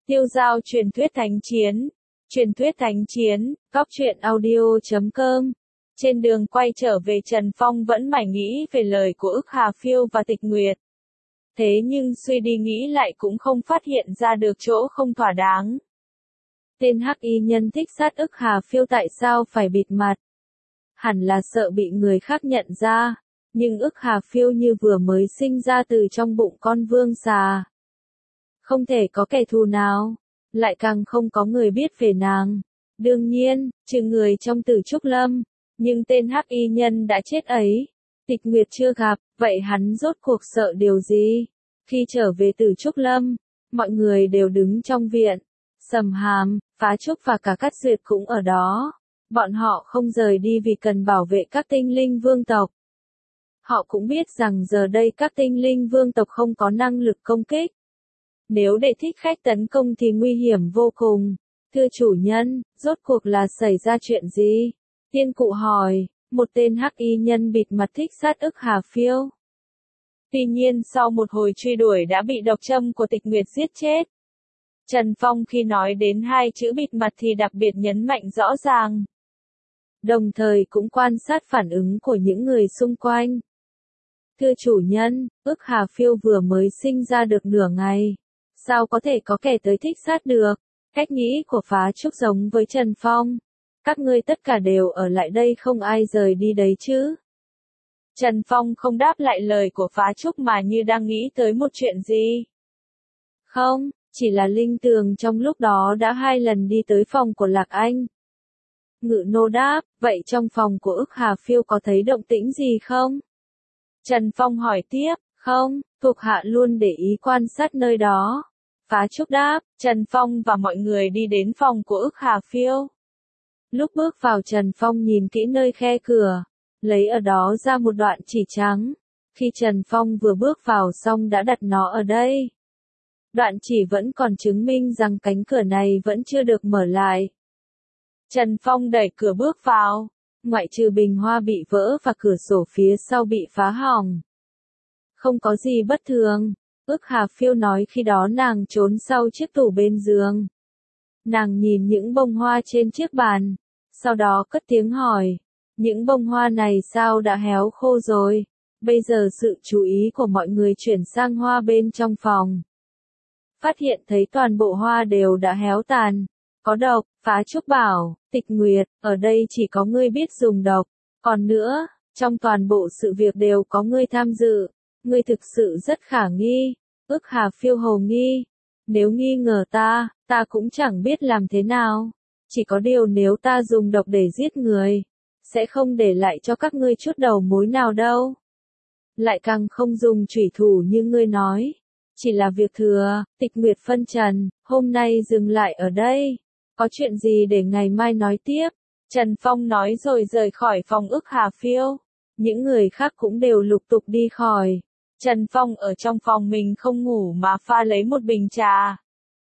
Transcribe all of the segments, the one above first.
Tiêu Dao truyền thuyết thánh chiến. Truyền thuyết thánh chiến, Cóc truyện audio.com. Trên đường quay trở về Trần Phong vẫn mải nghĩ về lời của Ức Hà Phiêu và Tịch Nguyệt. Thế nhưng suy đi nghĩ lại cũng không phát hiện ra được chỗ không thỏa đáng. Tên hắc y nhân thích sát Ức Hà Phiêu tại sao phải bịt mặt? Hẳn là sợ bị người khác nhận ra, nhưng Ức Hà Phiêu như vừa mới sinh ra từ trong bụng con vương xà. Không thể có kẻ thù nào, lại càng không có người biết về nàng. Đương nhiên, trừ người trong Tử Trúc Lâm, nhưng tên hắc y nhân đã chết ấy, Tịch Nguyệt chưa gặp, vậy hắn rốt cuộc sợ điều gì? Khi trở về Tử Trúc Lâm, mọi người đều đứng trong viện. Sầm Hàm, Phá Trúc và cả Cát Duyệt cũng ở đó. Bọn họ không rời đi vì cần bảo vệ các tinh linh vương tộc. Họ cũng biết rằng giờ đây các tinh linh vương tộc không có năng lực công kích. Nếu để thích khách tấn công thì nguy hiểm vô cùng. Thưa chủ nhân, rốt cuộc là xảy ra chuyện gì? Tiên cụ hỏi, một tên hắc y nhân bịt mặt thích sát Ức Hà Phiêu. Tuy nhiên sau một hồi truy đuổi đã bị độc châm của Tịch Nguyệt giết chết. Trần Phong khi nói đến hai chữ bịt mặt thì đặc biệt nhấn mạnh rõ ràng. Đồng thời cũng quan sát phản ứng của những người xung quanh. Thưa chủ nhân, Ức Hà Phiêu vừa mới sinh ra được nửa ngày. Sao có thể có kẻ tới thích sát được? Cách nghĩ của Phá Trúc giống với Trần Phong. Các ngươi tất cả đều ở lại đây không ai rời đi đấy chứ? Trần Phong không đáp lại lời của Phá Trúc mà như đang nghĩ tới một chuyện gì. Không, chỉ là Linh Tường trong lúc đó đã 2 lần đi tới phòng của Lạc Anh. Ngự nô đáp, vậy trong phòng của Ức Hà Phiêu có thấy động tĩnh gì không? Trần Phong hỏi tiếp, không, thuộc hạ luôn để ý quan sát nơi đó. Phá Trúc đáp, Trần Phong và mọi người đi đến phòng của Ức Hà Phiêu. Lúc bước vào Trần Phong nhìn kỹ nơi khe cửa, lấy ở đó ra một đoạn chỉ trắng. Khi Trần Phong vừa bước vào xong đã đặt nó ở đây. Đoạn chỉ vẫn còn chứng minh rằng cánh cửa này vẫn chưa được mở lại. Trần Phong đẩy cửa bước vào, ngoại trừ bình hoa bị vỡ và cửa sổ phía sau bị phá hỏng. Không có gì bất thường, Ức Hà Phiêu nói khi đó nàng trốn sau chiếc tủ bên giường. Nàng nhìn những bông hoa trên chiếc bàn, sau đó cất tiếng hỏi, những bông hoa này sao đã héo khô rồi? Bây giờ sự chú ý của mọi người chuyển sang hoa bên trong phòng. Phát hiện thấy toàn bộ hoa đều đã héo tàn, có độc. Phá Trúc bảo, Tịch Nguyệt, ở đây chỉ có ngươi biết dùng độc, còn nữa, trong toàn bộ sự việc đều có ngươi tham dự, ngươi thực sự rất khả nghi. Ức Hà Phiêu hồ nghi, nếu nghi ngờ ta cũng chẳng biết làm thế nào, chỉ có điều nếu ta dùng độc để giết người, sẽ không để lại cho các ngươi chút đầu mối nào đâu. Lại càng không dùng chủy thủ như ngươi nói, chỉ là việc thừa. Tịch Nguyệt phân trần, hôm nay dừng lại ở đây. Có chuyện gì để ngày mai nói tiếp? Trần Phong nói rồi rời khỏi phòng Ức Hà Phiêu. Những người khác cũng đều lục tục đi khỏi. Trần Phong ở trong phòng mình không ngủ mà pha lấy một bình trà.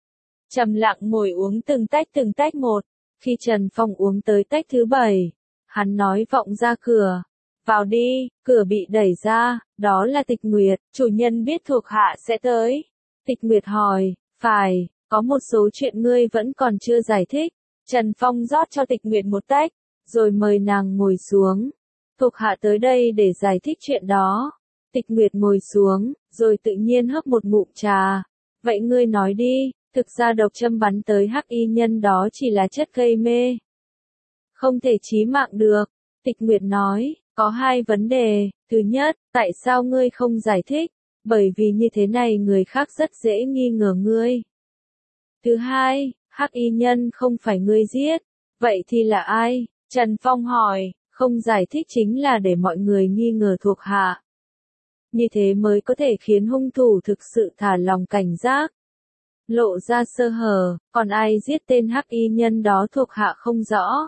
Trầm lặng ngồi uống từng tách một. Khi Trần Phong uống tới tách thứ 7, hắn nói vọng ra cửa. Vào đi, cửa bị đẩy ra, đó là Tịch Nguyệt, chủ nhân biết thuộc hạ sẽ tới. Tịch Nguyệt hỏi, phải. Có một số chuyện ngươi vẫn còn chưa giải thích. Trần Phong rót cho Tịch Nguyệt một tách, rồi mời nàng ngồi xuống. Thuộc hạ tới đây để giải thích chuyện đó. Tịch Nguyệt ngồi xuống, rồi tự nhiên hấp một ngụm trà. Vậy ngươi nói đi, thực ra độc châm bắn tới hắc y nhân đó chỉ là chất gây mê. Không thể chí mạng được. Tịch Nguyệt nói, có 2 vấn đề. Thứ nhất, tại sao ngươi không giải thích? Bởi vì như thế này người khác rất dễ nghi ngờ ngươi. Thứ hai, hắc y nhân không phải ngươi giết, vậy thì là ai? Trần Phong hỏi, không giải thích chính là để mọi người nghi ngờ thuộc hạ. Như thế mới có thể khiến hung thủ thực sự thả lòng cảnh giác. Lộ ra sơ hở, còn ai giết tên hắc y nhân đó thuộc hạ không rõ.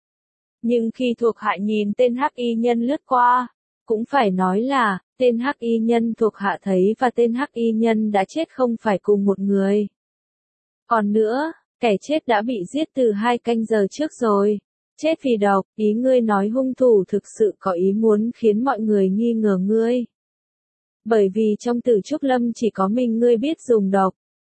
Nhưng khi thuộc hạ nhìn tên hắc y nhân lướt qua, cũng phải nói là, tên hắc y nhân thuộc hạ thấy và tên hắc y nhân đã chết không phải cùng một người. Còn nữa, kẻ chết đã bị giết từ 2 canh giờ trước rồi. Chết vì độc, ý ngươi nói hung thủ thực sự có ý muốn khiến mọi người nghi ngờ ngươi. Bởi vì trong Tử Trúc Lâm chỉ có mình ngươi biết dùng độc.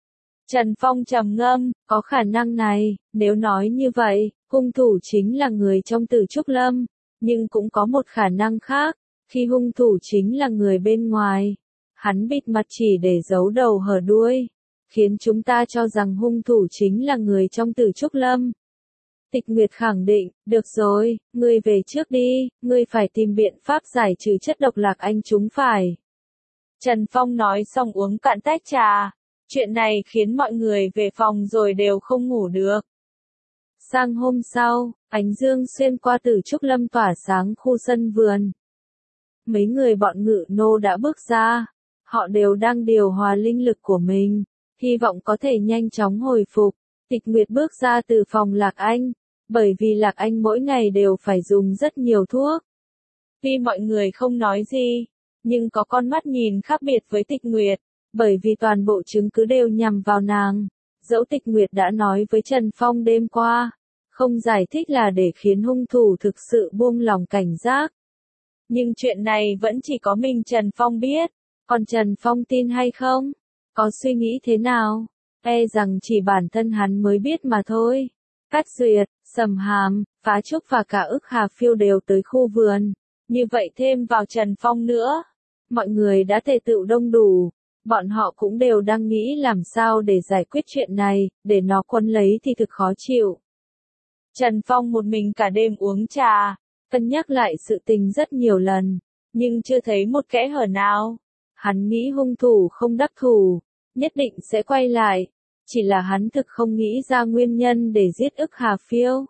Trần Phong trầm ngâm, có khả năng này, nếu nói như vậy, hung thủ chính là người trong Tử Trúc Lâm, nhưng cũng có một khả năng khác, khi hung thủ chính là người bên ngoài, hắn bịt mặt chỉ để giấu đầu hở đuôi, khiến chúng ta cho rằng hung thủ chính là người trong Tử Trúc Lâm. Tịch Nguyệt khẳng định, được rồi, ngươi về trước đi, ngươi phải tìm biện pháp giải trừ chất độc Lạc Anh chúng phải. Trần Phong nói xong uống cạn tách trà, chuyện này khiến mọi người về phòng rồi đều không ngủ được. Sang hôm sau, ánh dương xuyên qua Tử Trúc Lâm tỏa sáng khu sân vườn. Mấy người bọn Ngự Nô đã bước ra, họ đều đang điều hòa linh lực của mình, hy vọng có thể nhanh chóng hồi phục. Tịch Nguyệt bước ra từ phòng Lạc Anh, bởi vì Lạc Anh mỗi ngày đều phải dùng rất nhiều thuốc. Tuy mọi người không nói gì, nhưng có con mắt nhìn khác biệt với Tịch Nguyệt, bởi vì toàn bộ chứng cứ đều nhằm vào nàng. Dẫu Tịch Nguyệt đã nói với Trần Phong đêm qua, không giải thích là để khiến hung thủ thực sự buông lòng cảnh giác. Nhưng chuyện này vẫn chỉ có mình Trần Phong biết, còn Trần Phong tin hay không? Có suy nghĩ thế nào? E rằng chỉ bản thân hắn mới biết mà thôi. Cát Duyệt, Sầm Hàm, Phá Trúc và cả Ức Hà Phiêu đều tới khu vườn. Như vậy thêm vào Trần Phong nữa. Mọi người đã tề tựu đông đủ. Bọn họ cũng đều đang nghĩ làm sao để giải quyết chuyện này, để nó quấn lấy thì thực khó chịu. Trần Phong một mình cả đêm uống trà, cân nhắc lại sự tình rất nhiều lần, nhưng chưa thấy một kẽ hở nào. Hắn nghĩ hung thủ không đắc thủ, nhất định sẽ quay lại, chỉ là hắn thực không nghĩ ra nguyên nhân để giết Ức Hà Phiêu.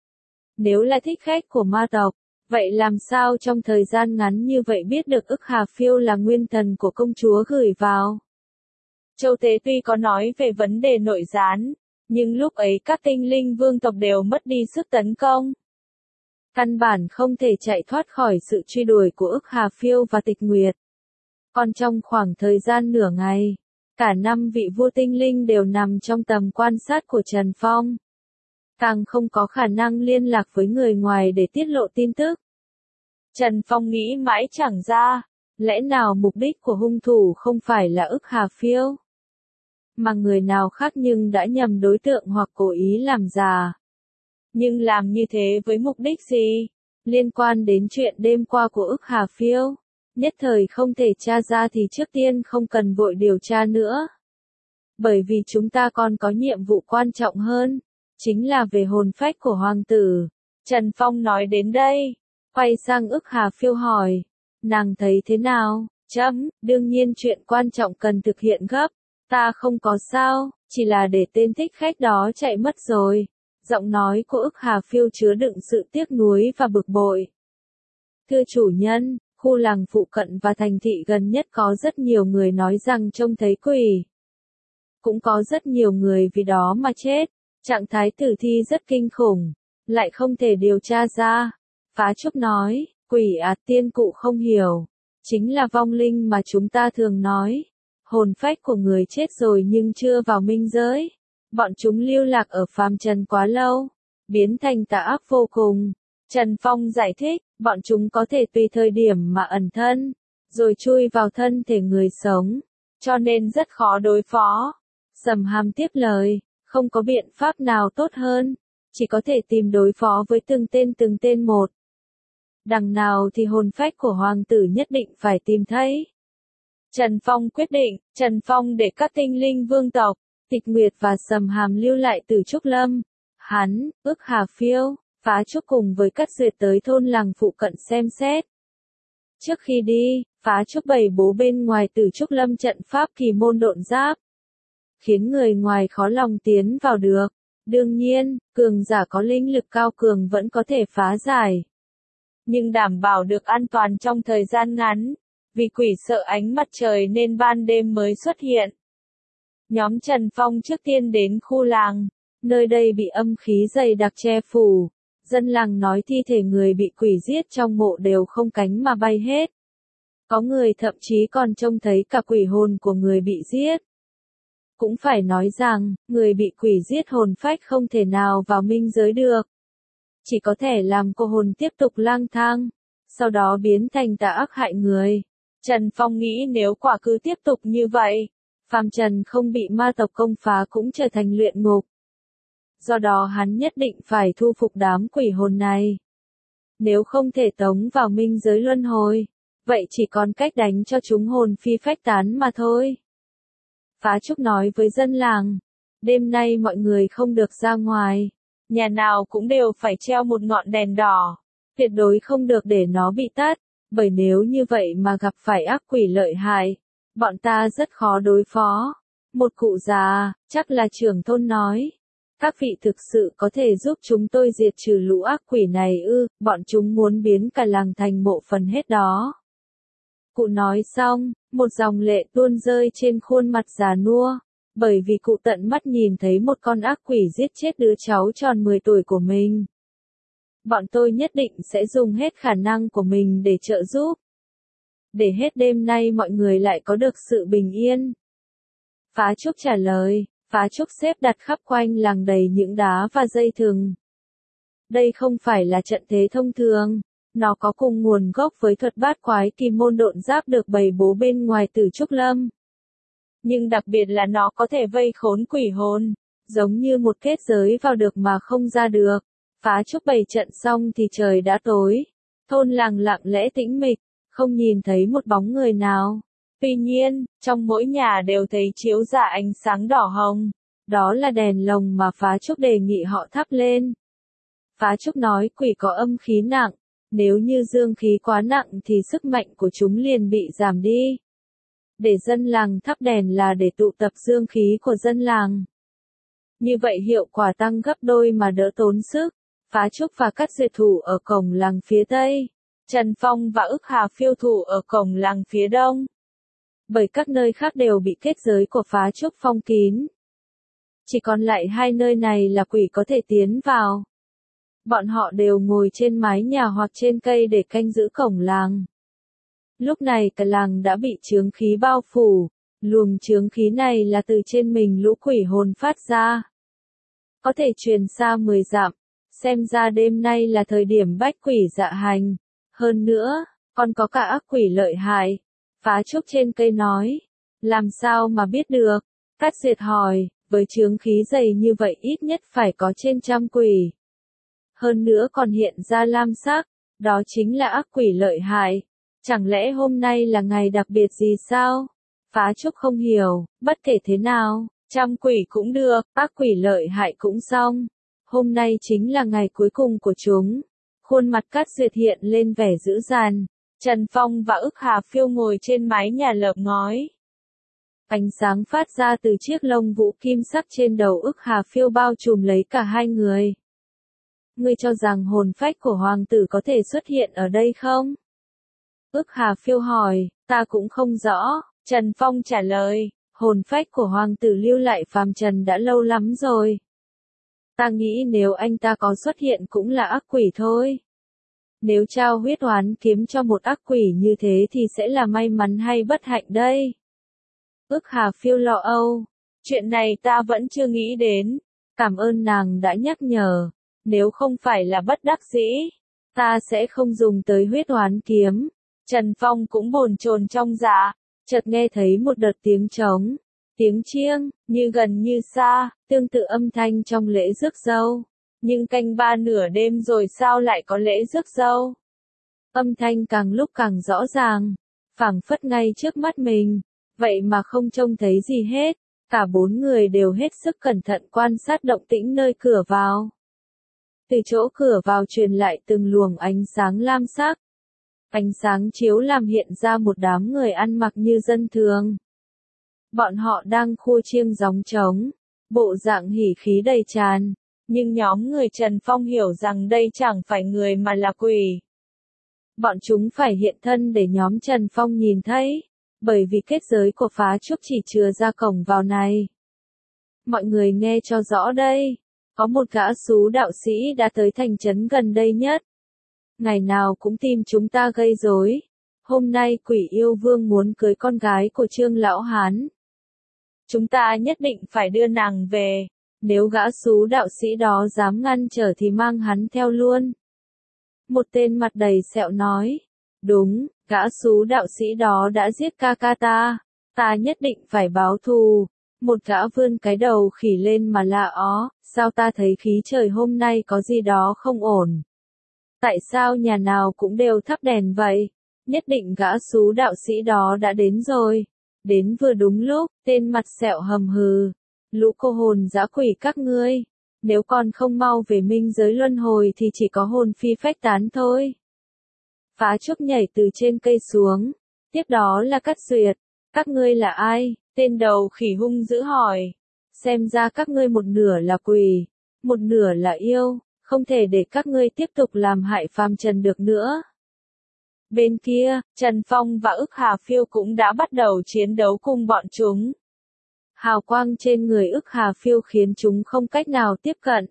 Nếu là thích khách của ma tộc, vậy làm sao trong thời gian ngắn như vậy biết được Ức Hà Phiêu là nguyên thần của công chúa gửi vào? Châu Tế tuy có nói về vấn đề nội gián, nhưng lúc ấy các tinh linh vương tộc đều mất đi sức tấn công. Căn bản không thể chạy thoát khỏi sự truy đuổi của Ức Hà Phiêu và Tịch Nguyệt. Còn trong khoảng thời gian nửa ngày, cả 5 vị vua tinh linh đều nằm trong tầm quan sát của Trần Phong. Càng không có khả năng liên lạc với người ngoài để tiết lộ tin tức. Trần Phong nghĩ mãi chẳng ra, lẽ nào mục đích của hung thủ không phải là Ức Hà Phiêu, mà người nào khác nhưng đã nhầm đối tượng hoặc cố ý làm giả. Nhưng làm như thế với mục đích gì? Liên quan đến chuyện đêm qua của Ức Hà Phiêu, nhất thời không thể tra ra thì trước tiên không cần vội điều tra nữa. Bởi vì chúng ta còn có nhiệm vụ quan trọng hơn, chính là về hồn phách của hoàng tử. Trần Phong nói đến đây, quay sang Ức Hà Phiêu hỏi, nàng thấy thế nào? Đương nhiên chuyện quan trọng cần thực hiện gấp, ta không có sao, chỉ là để tên thích khách đó chạy mất rồi. Giọng nói của Ức Hà Phiêu chứa đựng sự tiếc nuối và bực bội. Thưa chủ nhân, khu làng phụ cận và thành thị gần nhất có rất nhiều người nói rằng trông thấy quỷ. Cũng có rất nhiều người vì đó mà chết. Trạng thái tử thi rất kinh khủng, lại không thể điều tra ra. Phá Trúc nói, quỷ tiên cụ không hiểu. Chính là vong linh mà chúng ta thường nói. Hồn phách của người chết rồi nhưng chưa vào minh giới. Bọn chúng lưu lạc ở phàm trần quá lâu, biến thành tà ác vô cùng. Trần Phong giải thích, bọn chúng có thể tùy thời điểm mà ẩn thân, rồi chui vào thân thể người sống, cho nên rất khó đối phó. Sầm Hàm tiếp lời, không có biện pháp nào tốt hơn, chỉ có thể tìm đối phó với từng tên một. Đằng nào thì hồn phách của hoàng tử nhất định phải tìm thấy. Trần Phong quyết định, Trần Phong để các tinh linh vương tộc, Tịch Nguyệt và Sầm Hàm lưu lại Tử Trúc Lâm. Hắn, Ức Hà Phiêu, Phá Trúc cùng với Cát Duyệt tới thôn làng phụ cận xem xét. Trước khi đi, Phá Trúc bày bố bên ngoài Tử Trúc Lâm trận pháp kỳ môn độn giáp, khiến người ngoài khó lòng tiến vào được. Đương nhiên, cường giả có linh lực cao cường vẫn có thể phá giải, nhưng đảm bảo được an toàn trong thời gian ngắn, vì quỷ sợ ánh mặt trời nên ban đêm mới xuất hiện. Nhóm Trần Phong trước tiên đến khu làng, nơi đây bị âm khí dày đặc che phủ. Dân làng nói thi thể người bị quỷ giết trong mộ đều không cánh mà bay hết. Có người thậm chí còn trông thấy cả quỷ hồn của người bị giết. Cũng phải nói rằng, người bị quỷ giết hồn phách không thể nào vào minh giới được. Chỉ có thể làm cô hồn tiếp tục lang thang, sau đó biến thành tà ác hại người. Trần Phong nghĩ nếu quả cứ tiếp tục như vậy, Phàm trần không bị ma tộc công phá cũng trở thành luyện ngục. Do đó hắn nhất định phải thu phục đám quỷ hồn này. Nếu không thể tống vào minh giới luân hồi, vậy chỉ còn cách đánh cho chúng hồn phi phách tán mà thôi. Phá Trúc nói với dân làng, đêm nay mọi người không được ra ngoài, nhà nào cũng đều phải treo một ngọn đèn đỏ, tuyệt đối không được để nó bị tắt, bởi nếu như vậy mà gặp phải ác quỷ lợi hại, bọn ta rất khó đối phó. Một cụ già, chắc là trưởng thôn nói, các vị thực sự có thể giúp chúng tôi diệt trừ lũ ác quỷ này ư, bọn chúng muốn biến cả làng thành mộ phần hết đó. Cụ nói xong, một dòng lệ tuôn rơi trên khuôn mặt già nua, bởi vì cụ tận mắt nhìn thấy một con ác quỷ giết chết đứa cháu tròn 10 tuổi của mình. Bọn tôi nhất định sẽ dùng hết khả năng của mình để trợ giúp. Để hết đêm nay mọi người lại có được sự bình yên. Phá Trúc trả lời, Phá Trúc xếp đặt khắp quanh làng đầy những đá và dây thừng. Đây không phải là trận thế thông thường, nó có cùng nguồn gốc với thuật bát quái kỳ môn độn giáp được bày bố bên ngoài Tử Trúc Lâm. Nhưng đặc biệt là nó có thể vây khốn quỷ hồn, giống như một kết giới vào được mà không ra được. Phá Trúc bày trận xong thì trời đã tối, thôn làng lặng lẽ tĩnh mịch, không nhìn thấy một bóng người nào. Tuy nhiên, trong mỗi nhà đều thấy chiếu rạ ánh sáng đỏ hồng, đó là đèn lồng mà Phá Trúc đề nghị họ thắp lên. Phá Trúc nói quỷ có âm khí nặng, nếu như dương khí quá nặng thì sức mạnh của chúng liền bị giảm đi. Để dân làng thắp đèn là để tụ tập dương khí của dân làng. Như vậy hiệu quả tăng gấp đôi mà đỡ tốn sức. Phá Trúc và Cát Duyệt thủ ở cổng làng phía Tây, Trần Phong và Ức Hà Phiêu thủ ở cổng làng phía Đông. Bởi các nơi khác đều bị kết giới của Phá Trúc phong kín. Chỉ còn lại hai nơi này là quỷ có thể tiến vào. Bọn họ đều ngồi trên mái nhà hoặc trên cây để canh giữ cổng làng. Lúc này cả làng đã bị chướng khí bao phủ, luồng chướng khí này là từ trên mình lũ quỷ hồn phát ra. Có thể truyền xa 10 dặm, xem ra đêm nay là thời điểm bách quỷ dạ hành. Hơn nữa, còn có cả ác quỷ lợi hại. Phá Trúc trên cây nói, làm sao mà biết được? Cát Duyệt hỏi, với chướng khí dày như vậy ít nhất phải có trên 100 quỷ. Hơn nữa còn hiện ra lam sắc, đó chính là ác quỷ lợi hại. Chẳng lẽ hôm nay là ngày đặc biệt gì sao? Phá Trúc không hiểu, bất kể thế nào, 100 quỷ cũng được, ác quỷ lợi hại cũng xong. Hôm nay chính là ngày cuối cùng của chúng. Khuôn mặt Cát Duyệt hiện lên vẻ dữ dằn. Trần Phong và Ức Hà Phiêu ngồi trên mái nhà lợp ngói. Ánh sáng phát ra từ chiếc lông vũ kim sắc trên đầu Ức Hà Phiêu bao trùm lấy cả hai người. Ngươi cho rằng hồn phách của hoàng tử có thể xuất hiện ở đây không? Ức Hà Phiêu hỏi, ta cũng không rõ. Trần Phong trả lời, hồn phách của hoàng tử lưu lại phàm trần đã lâu lắm rồi. Ta nghĩ nếu anh ta có xuất hiện cũng là ác quỷ thôi. Nếu trao huyết oán kiếm cho một ác quỷ như thế thì sẽ là may mắn hay bất hạnh đây? Ức Hà Phiêu lo âu, chuyện này ta vẫn chưa nghĩ đến. Cảm ơn nàng đã nhắc nhở. Nếu không phải là bất đắc dĩ, ta sẽ không dùng tới huyết oán kiếm. Trần Phong cũng bồn chồn trong dạ, chợt nghe thấy một đợt tiếng trống, tiếng chiêng, như gần như xa, tương tự âm thanh trong lễ rước dâu. Nhưng canh 3 nửa đêm rồi sao lại có lễ rước dâu? Âm thanh càng lúc càng rõ ràng, phảng phất ngay trước mắt mình, vậy mà không trông thấy gì hết. Cả bốn người đều hết sức cẩn thận quan sát động tĩnh nơi cửa vào. Từ chỗ cửa vào truyền lại từng luồng ánh sáng lam sắc. Ánh sáng chiếu làm hiện ra một đám người ăn mặc như dân thường. Bọn họ đang khua chiêng gióng trống, bộ dạng hỉ khí đầy tràn. Nhưng nhóm người Trần Phong hiểu rằng đây chẳng phải người mà là quỷ. Bọn chúng phải hiện thân để nhóm Trần Phong nhìn thấy, bởi vì kết giới của Phá Trúc chỉ chừa ra cổng vào này. Mọi người nghe cho rõ đây, có một gã xú đạo sĩ đã tới thành trấn gần đây nhất. Ngày nào cũng tìm chúng ta gây rối. Hôm nay quỷ yêu vương muốn cưới con gái của Trương Lão Hán. Chúng ta nhất định phải đưa nàng về. Nếu gã xú đạo sĩ đó dám ngăn trở thì mang hắn theo luôn. Một tên mặt đầy sẹo nói. Đúng, gã xú đạo sĩ đó đã giết ca ca ta. Ta nhất định phải báo thù. Một gã vươn cái đầu khỉ lên mà la ó, sao ta thấy khí trời hôm nay có gì đó không ổn. Tại sao nhà nào cũng đều thắp đèn vậy? Nhất định gã xú đạo sĩ đó đã đến rồi. Đến vừa đúng lúc, tên mặt sẹo hầm hừ. Lũ cô hồn dã quỷ các ngươi. Nếu còn không mau về minh giới luân hồi thì chỉ có hồn phi phách tán thôi. Phá trúc nhảy từ trên cây xuống. Tiếp đó là Cát Duyệt. Các ngươi là ai? Tên đầu khỉ hung dữ hỏi. Xem ra các ngươi một nửa là quỷ, một nửa là yêu, không thể để các ngươi tiếp tục làm hại phàm trần được nữa. Bên kia, Trần Phong và Ức Hà Phiêu cũng đã bắt đầu chiến đấu cùng bọn chúng. Hào quang trên người Ức Hà Phiêu khiến chúng không cách nào tiếp cận.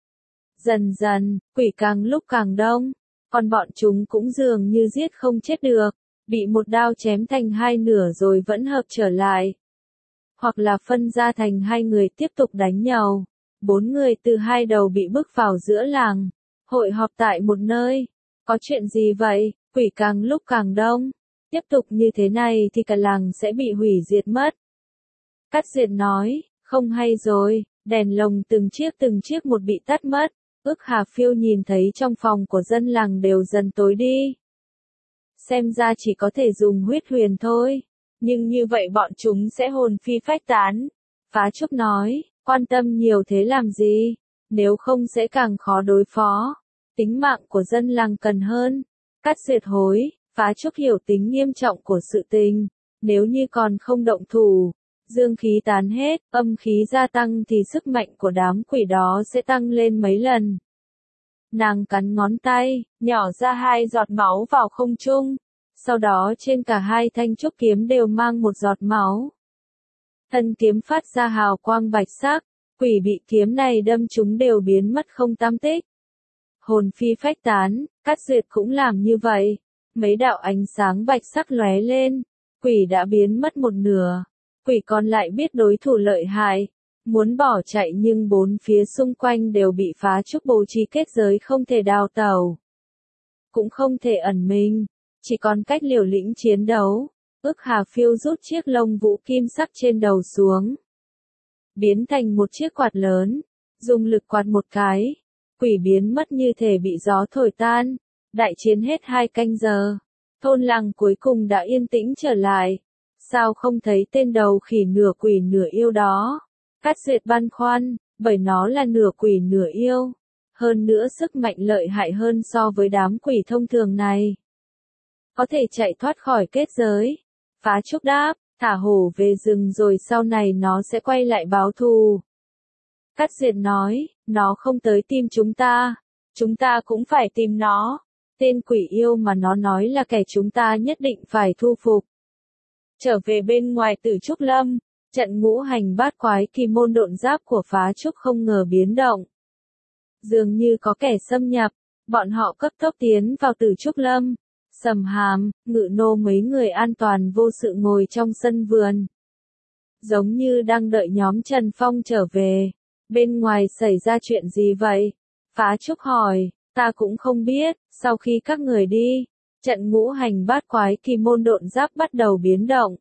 Dần dần, quỷ càng lúc càng đông, còn bọn chúng cũng dường như giết không chết được, bị một đao chém thành hai nửa rồi vẫn hợp trở lại. Hoặc là phân ra thành hai người tiếp tục đánh nhau. 4 người từ hai đầu bị bước vào giữa làng, hội họp tại một nơi. Có chuyện gì vậy? Quỷ càng lúc càng đông. Tiếp tục như thế này thì cả làng sẽ bị hủy diệt mất. Cát Duyệt nói, không hay rồi, đèn lồng từng chiếc một bị tắt mất. Ức Hà Phiêu nhìn thấy trong phòng của dân làng đều dần tối đi. Xem ra chỉ có thể dùng huyết huyền thôi. Nhưng như vậy bọn chúng sẽ hồn phi phách tán. Phá Trúc nói, quan tâm nhiều thế làm gì, nếu không sẽ càng khó đối phó. Tính mạng của dân làng cần hơn. Cát Duyệt hối, Phá Trúc hiểu tính nghiêm trọng của sự tình. Nếu như còn không động thủ, dương khí tán hết, âm khí gia tăng thì sức mạnh của đám quỷ đó sẽ tăng lên mấy lần. Nàng cắn ngón tay, nhỏ ra 2 giọt máu vào không trung. Sau đó trên cả 2 thanh trúc kiếm đều mang một giọt máu. Thân kiếm phát ra hào quang bạch sắc, quỷ bị kiếm này đâm chúng đều biến mất không tăm tích. Hồn phi phách tán, Cát Duyệt cũng làm như vậy. Mấy đạo ánh sáng bạch sắc lóe lên, quỷ đã biến mất một nửa. Quỷ còn lại biết đối thủ lợi hại, muốn bỏ chạy nhưng 4 phía xung quanh đều bị Phá Trúc bố trí kết giới không thể đào tẩu. Cũng không thể ẩn mình. Chỉ còn cách liều lĩnh chiến đấu. Ức Hà Phiêu rút chiếc lông vũ kim sắc trên đầu xuống. Biến thành một chiếc quạt lớn. Dùng lực quạt một cái. Quỷ biến mất như thể bị gió thổi tan. Đại chiến hết 2 canh giờ. Thôn làng cuối cùng đã yên tĩnh trở lại. Sao không thấy tên đầu khỉ nửa quỷ nửa yêu đó? Cát Duyệt băn khoăn, bởi nó là nửa quỷ nửa yêu. Hơn nữa sức mạnh lợi hại hơn so với đám quỷ thông thường này. Có thể chạy thoát khỏi kết giới. Phá Trúc đáp, thả hổ về rừng rồi sau này nó sẽ quay lại báo thù. Cát Duyệt nói, nó không tới tìm chúng ta cũng phải tìm nó. Tên quỷ yêu mà nó nói là kẻ chúng ta nhất định phải thu phục. Trở về bên ngoài Tử Trúc Lâm, trận ngũ hành bát quái kỳ môn độn giáp của Phá Trúc không ngờ biến động. Dường như có kẻ xâm nhập, bọn họ cấp tốc tiến vào Tử Trúc Lâm. Sầm Hàm, Ngự Nô mấy người an toàn vô sự ngồi trong sân vườn. Giống như đang đợi nhóm Trần Phong trở về. Bên ngoài xảy ra chuyện gì vậy? Phá Trúc hỏi, ta cũng không biết, sau khi các người đi, trận ngũ hành bát quái kỳ môn độn giáp bắt đầu biến động.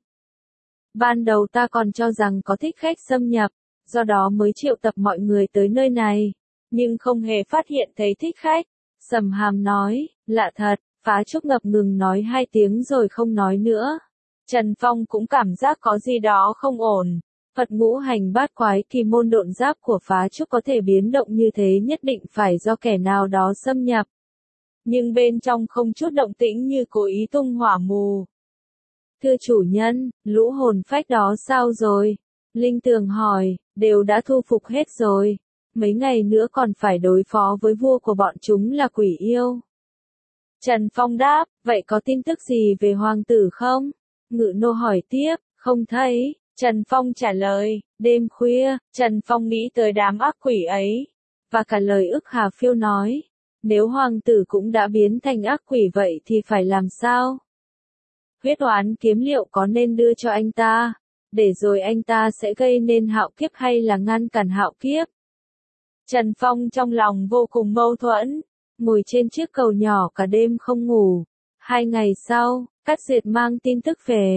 Ban đầu ta còn cho rằng có thích khách xâm nhập, do đó mới triệu tập mọi người tới nơi này, nhưng không hề phát hiện thấy thích khách. Sầm Hàm nói, lạ thật. Phá Trúc ngập ngừng nói 2 tiếng rồi không nói nữa. Trần Phong cũng cảm giác có gì đó không ổn. Phật ngũ hành bát quái kỳ môn độn giáp của Phá Trúc có thể biến động như thế nhất định phải do kẻ nào đó xâm nhập. Nhưng bên trong không chút động tĩnh như cố ý tung hỏa mù. Thưa chủ nhân, lũ hồn phách đó sao rồi? Linh Tường hỏi, đều đã thu phục hết rồi. Mấy ngày nữa còn phải đối phó với vua của bọn chúng là quỷ yêu. Trần Phong đáp, vậy có tin tức gì về hoàng tử không? Ngự Nô hỏi tiếp, không thấy. Trần Phong trả lời, đêm khuya, Trần Phong nghĩ tới đám ác quỷ ấy. Và cả lời Ức Hà Phiêu nói, nếu hoàng tử cũng đã biến thành ác quỷ vậy thì phải làm sao? Huyết oán kiếm liệu có nên đưa cho anh ta, để rồi anh ta sẽ gây nên hạo kiếp hay là ngăn cản hạo kiếp? Trần Phong trong lòng vô cùng mâu thuẫn. Ngồi trên chiếc cầu nhỏ cả đêm không ngủ. 2 ngày sau, Cát Duyệt mang tin tức về.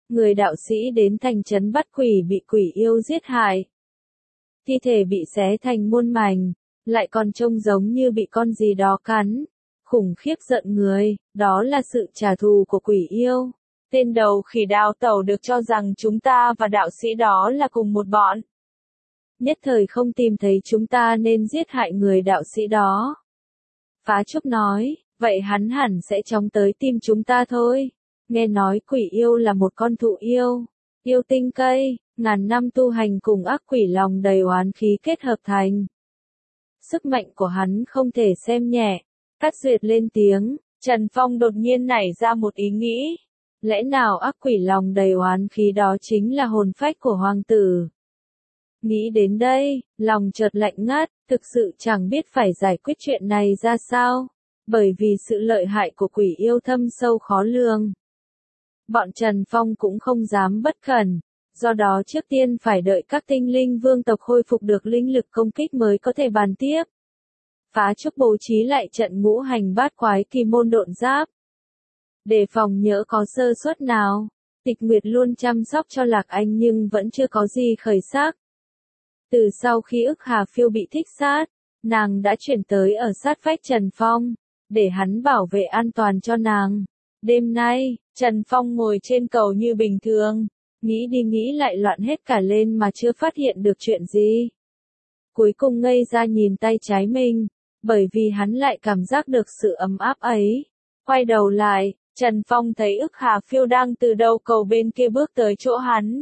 người đạo sĩ đến thành trấn bắt quỷ bị quỷ yêu giết hại. Thi thể bị xé thành muôn mảnh, lại còn trông giống như bị con gì đó cắn. Khủng khiếp giận người, đó là sự trả thù của quỷ yêu. Tên đầu khỉ đào tẩu được cho rằng chúng ta và đạo sĩ đó là cùng một bọn. Nhất thời không tìm thấy chúng ta nên giết hại người đạo sĩ đó. Phá Trúc nói, vậy hắn hẳn sẽ chóng tới tìm chúng ta thôi. Nghe nói quỷ yêu là một con thụ yêu, yêu tinh cây, ngàn năm tu hành cùng ác quỷ lòng đầy oán khí kết hợp thành. Sức mạnh của hắn không thể xem nhẹ. Cát Duyệt lên tiếng, Trần Phong đột nhiên nảy ra một ý nghĩ. Lẽ nào ác quỷ lòng đầy oán khí đó chính là hồn phách của hoàng tử? Nghĩ đến đây, lòng chợt lạnh ngắt, thực sự chẳng biết phải giải quyết chuyện này ra sao, bởi vì sự lợi hại của quỷ yêu thâm sâu khó lường. Bọn Trần Phong cũng không dám bất cẩn, do đó trước tiên phải đợi các tinh linh vương tộc khôi phục được linh lực công kích mới có thể bàn tiếp. Phá Trúc bố trí lại trận ngũ hành bát quái kỳ môn độn giáp. Để phòng nhỡ có sơ suất nào, Tịch Nguyệt luôn chăm sóc cho Lạc Anh nhưng vẫn chưa có gì khởi sắc. Từ sau khi ức Hà Phiêu bị thích sát, nàng đã chuyển tới ở sát vách Trần Phong, để hắn bảo vệ an toàn cho nàng. Đêm nay, Trần Phong ngồi trên cầu như bình thường, nghĩ đi nghĩ lại loạn hết cả lên mà chưa phát hiện được chuyện gì. Cuối cùng ngây ra nhìn tay trái mình, bởi vì hắn lại cảm giác được sự ấm áp ấy. Quay đầu lại, Trần Phong thấy ức Hà Phiêu đang từ đầu cầu bên kia bước tới chỗ hắn.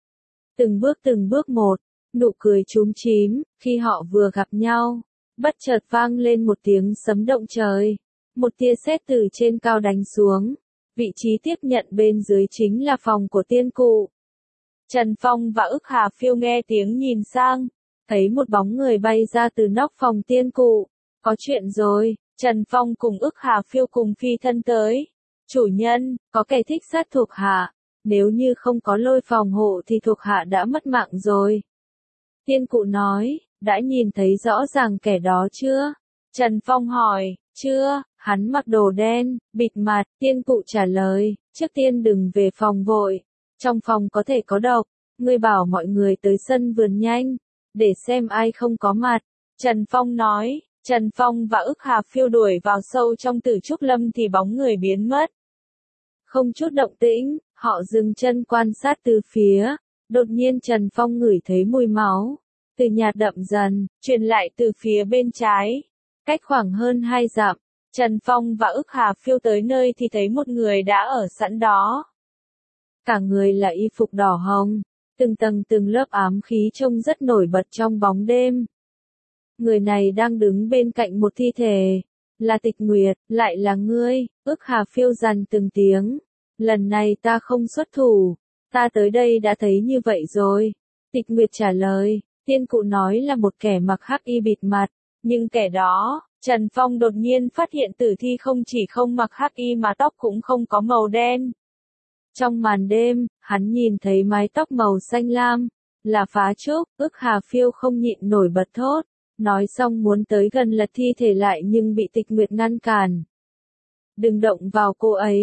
Từng bước một, nụ cười chúm chím, khi họ vừa gặp nhau, bất chợt vang lên một tiếng sấm động trời. Một tia sét từ trên cao đánh xuống, vị trí tiếp nhận bên dưới chính là phòng của tiên cụ. Trần Phong và ức Hà Phiêu nghe tiếng nhìn sang, thấy một bóng người bay ra từ nóc phòng tiên cụ. Có chuyện rồi, Trần Phong cùng ức Hà Phiêu cùng phi thân tới. Chủ nhân, có kẻ thích sát thuộc hạ, nếu như không có lôi phòng hộ thì thuộc hạ đã mất mạng rồi. Tiên cụ nói, đã nhìn thấy rõ ràng kẻ đó chưa? Trần Phong hỏi, chưa, hắn mặc đồ đen, bịt mặt, tiên cụ trả lời, trước tiên đừng về phòng vội, trong phòng có thể có độc, ngươi bảo mọi người tới sân vườn nhanh, để xem ai không có mặt. Trần Phong nói, Trần Phong và ức Hà Phiêu đuổi vào sâu trong Tử Trúc Lâm thì bóng người biến mất. Không chút động tĩnh, họ dừng chân quan sát từ phía, đột nhiên Trần Phong ngửi thấy mùi máu, từ nhạt đậm dần, truyền lại từ phía bên trái. Cách khoảng hơn 2 dặm, Trần Phong và ức Hà Phiêu tới nơi thì thấy một người đã ở sẵn đó. Cả người là y phục đỏ hồng, từng tầng từng lớp ám khí trông rất nổi bật trong bóng đêm. Người này đang đứng bên cạnh một thi thể, là Tịch Nguyệt, lại là ngươi, ức Hà Phiêu dằn từng tiếng. Lần này ta không xuất thủ, ta tới đây đã thấy như vậy rồi. Tịch Nguyệt trả lời, tiên cụ nói là một kẻ mặc hắc y bịt mặt, nhưng kẻ đó, Trần Phong đột nhiên phát hiện tử thi không chỉ không mặc hắc y mà tóc cũng không có màu đen. Trong màn đêm, hắn nhìn thấy mái tóc màu xanh lam, là Phá Trúc, ức Hà Phiêu không nhịn nổi bật thốt, nói xong muốn tới gần lật thi thể lại nhưng bị Tịch Nguyệt ngăn cản. Đừng động vào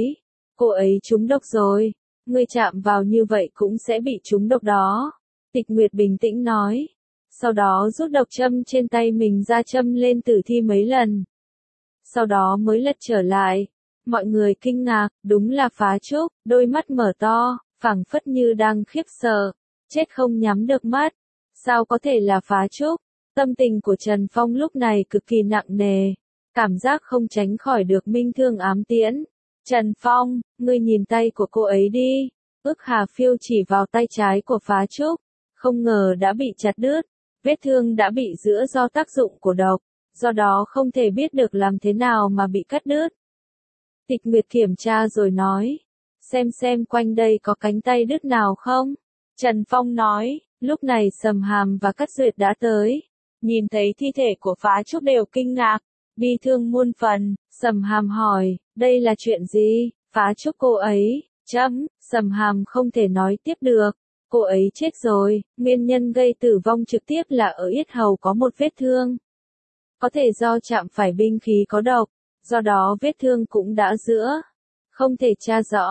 cô ấy trúng độc rồi, ngươi chạm vào như vậy cũng sẽ bị trúng độc đó. Tịch Nguyệt bình tĩnh nói, sau đó rút độc châm trên tay mình ra châm lên tử thi mấy lần. Sau đó mới lật trở lại. Mọi người kinh ngạc, đúng là Phá Trúc, đôi mắt mở to, phảng phất như đang khiếp sợ, chết không nhắm được mắt. Sao có thể là Phá Trúc? Tâm tình của Trần Phong lúc này cực kỳ nặng nề, cảm giác không tránh khỏi được minh thương ám tiễn. Trần Phong, ngươi nhìn tay của cô ấy đi. Ức Hà Phiêu chỉ vào tay trái của Phá Trúc, không ngờ đã bị chặt đứt, vết thương đã bị rữa do tác dụng của độc, do đó không thể biết được làm thế nào mà bị cắt đứt. Tịch Nguyệt kiểm tra rồi nói, xem quanh đây có cánh tay đứt nào không? Trần Phong nói, lúc này Sầm Hàm và Cát Duyệt đã tới, nhìn thấy thi thể của Phá Trúc đều kinh ngạc, bi thương muôn phần. Sầm Hàm hỏi, đây là chuyện gì? Phá Trúc cô ấy, Sầm Hàm không thể nói tiếp được, cô ấy chết rồi, nguyên nhân gây tử vong trực tiếp là ở yết hầu có một vết thương. Có thể do chạm phải binh khí có độc, do đó vết thương cũng đã rữa. Không thể tra rõ,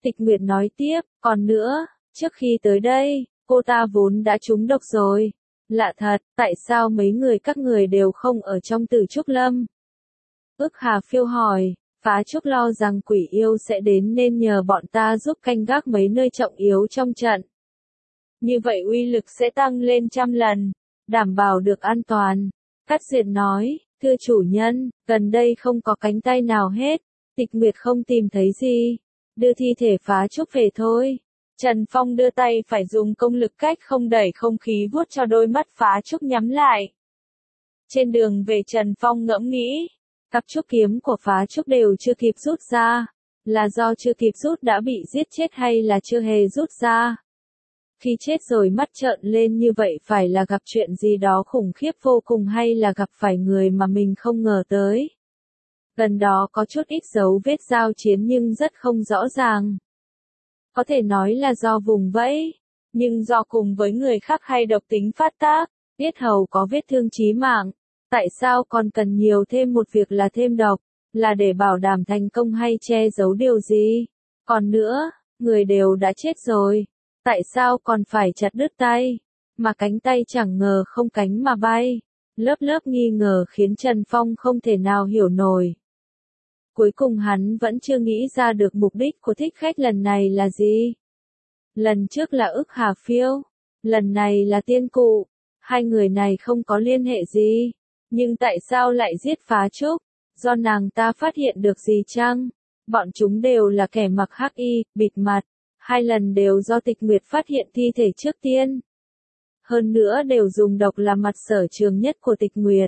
Tịch Nguyệt nói tiếp, còn nữa, trước khi tới đây, cô ta vốn đã trúng độc rồi. Lạ thật, tại sao mấy người các người đều không ở trong Tử Trúc Lâm? Ức Hà Phiêu hỏi, Phá Trúc lo rằng quỷ yêu sẽ đến nên nhờ bọn ta giúp canh gác mấy nơi trọng yếu trong trận. Như vậy uy lực sẽ tăng lên 100 lần, đảm bảo được an toàn. Cát Diệt nói, thưa chủ nhân, gần đây không có cánh tay nào hết, Tịch Nguyệt không tìm thấy gì. Đưa thi thể Phá Trúc về thôi. Trần Phong đưa tay phải dùng công lực cách không đẩy không khí vuốt cho đôi mắt Phá Trúc nhắm lại. Trên đường về Trần Phong ngẫm nghĩ, các trúc kiếm của Phá Trúc đều chưa kịp rút ra. Là do chưa kịp rút đã bị giết chết hay là chưa hề rút ra? Khi chết rồi mắt trợn lên như vậy phải là gặp chuyện gì đó khủng khiếp vô cùng hay là gặp phải người mà mình không ngờ tới. Gần đó có chút ít dấu vết giao chiến nhưng rất không rõ ràng. Có thể nói là do vùng vẫy, nhưng do cùng với người khác hay độc tính phát tác, yết hầu có vết thương chí mạng. Tại sao còn cần nhiều thêm một việc là thêm độc, là để bảo đảm thành công hay che giấu điều gì? Còn nữa, người đều đã chết rồi, tại sao còn phải chặt đứt tay, mà cánh tay chẳng ngờ không cánh mà bay? Lớp lớp nghi ngờ khiến Trần Phong không thể nào hiểu nổi. Cuối cùng hắn vẫn chưa nghĩ ra được mục đích của thích khách lần này là gì. Lần trước là Ức Hà Phiêu, lần này là Tiên Cụ, hai người này không có liên hệ gì. Nhưng tại sao lại giết Phá Trúc? Do nàng ta phát hiện được gì chăng? Bọn chúng đều là kẻ mặc hắc y, bịt mặt. Hai lần đều do Tịch Nguyệt phát hiện thi thể trước tiên. Hơn nữa đều dùng độc là mặt sở trường nhất của Tịch Nguyệt.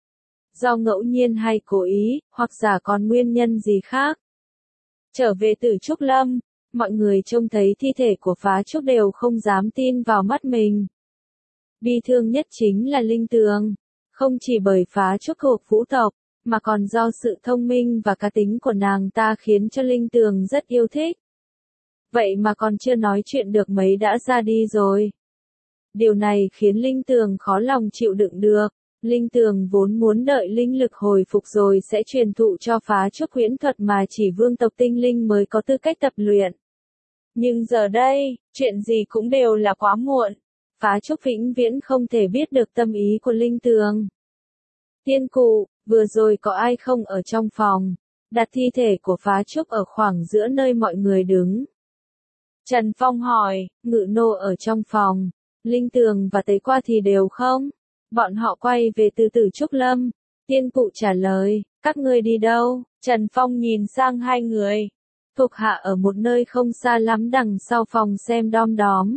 Do ngẫu nhiên hay cố ý, hoặc giả còn nguyên nhân gì khác. Trở về Tử Trúc Lâm, mọi người trông thấy thi thể của Phá Trúc đều không dám tin vào mắt mình. Bi thương nhất chính là Linh Tường. Không chỉ bởi Phá Trúc thuộc Vũ tộc, mà còn do sự thông minh và cá tính của nàng ta khiến cho Linh Tường rất yêu thích. Vậy mà còn chưa nói chuyện được mấy đã ra đi rồi. Điều này khiến Linh Tường khó lòng chịu đựng được. Linh Tường vốn muốn đợi linh lực hồi phục rồi sẽ truyền thụ cho Phá Trúc huyễn thuật mà chỉ vương tộc tinh linh mới có tư cách tập luyện. Nhưng giờ đây, chuyện gì cũng đều là quá muộn. Phá Trúc vĩnh viễn không thể biết được tâm ý của Linh Tường. Tiên Cụ, vừa rồi có ai không ở trong phòng? Đặt thi thể của Phá Trúc ở khoảng giữa nơi mọi người đứng. Trần Phong hỏi, Ngự Nô ở trong phòng, Linh Tường và Tế Qua thì đều không? Bọn họ quay về từ Tử Trúc Lâm. Tiên Cụ trả lời, các ngươi đi đâu? Trần Phong nhìn sang hai người. Thuộc hạ ở một nơi không xa lắm đằng sau phòng xem đom đóm.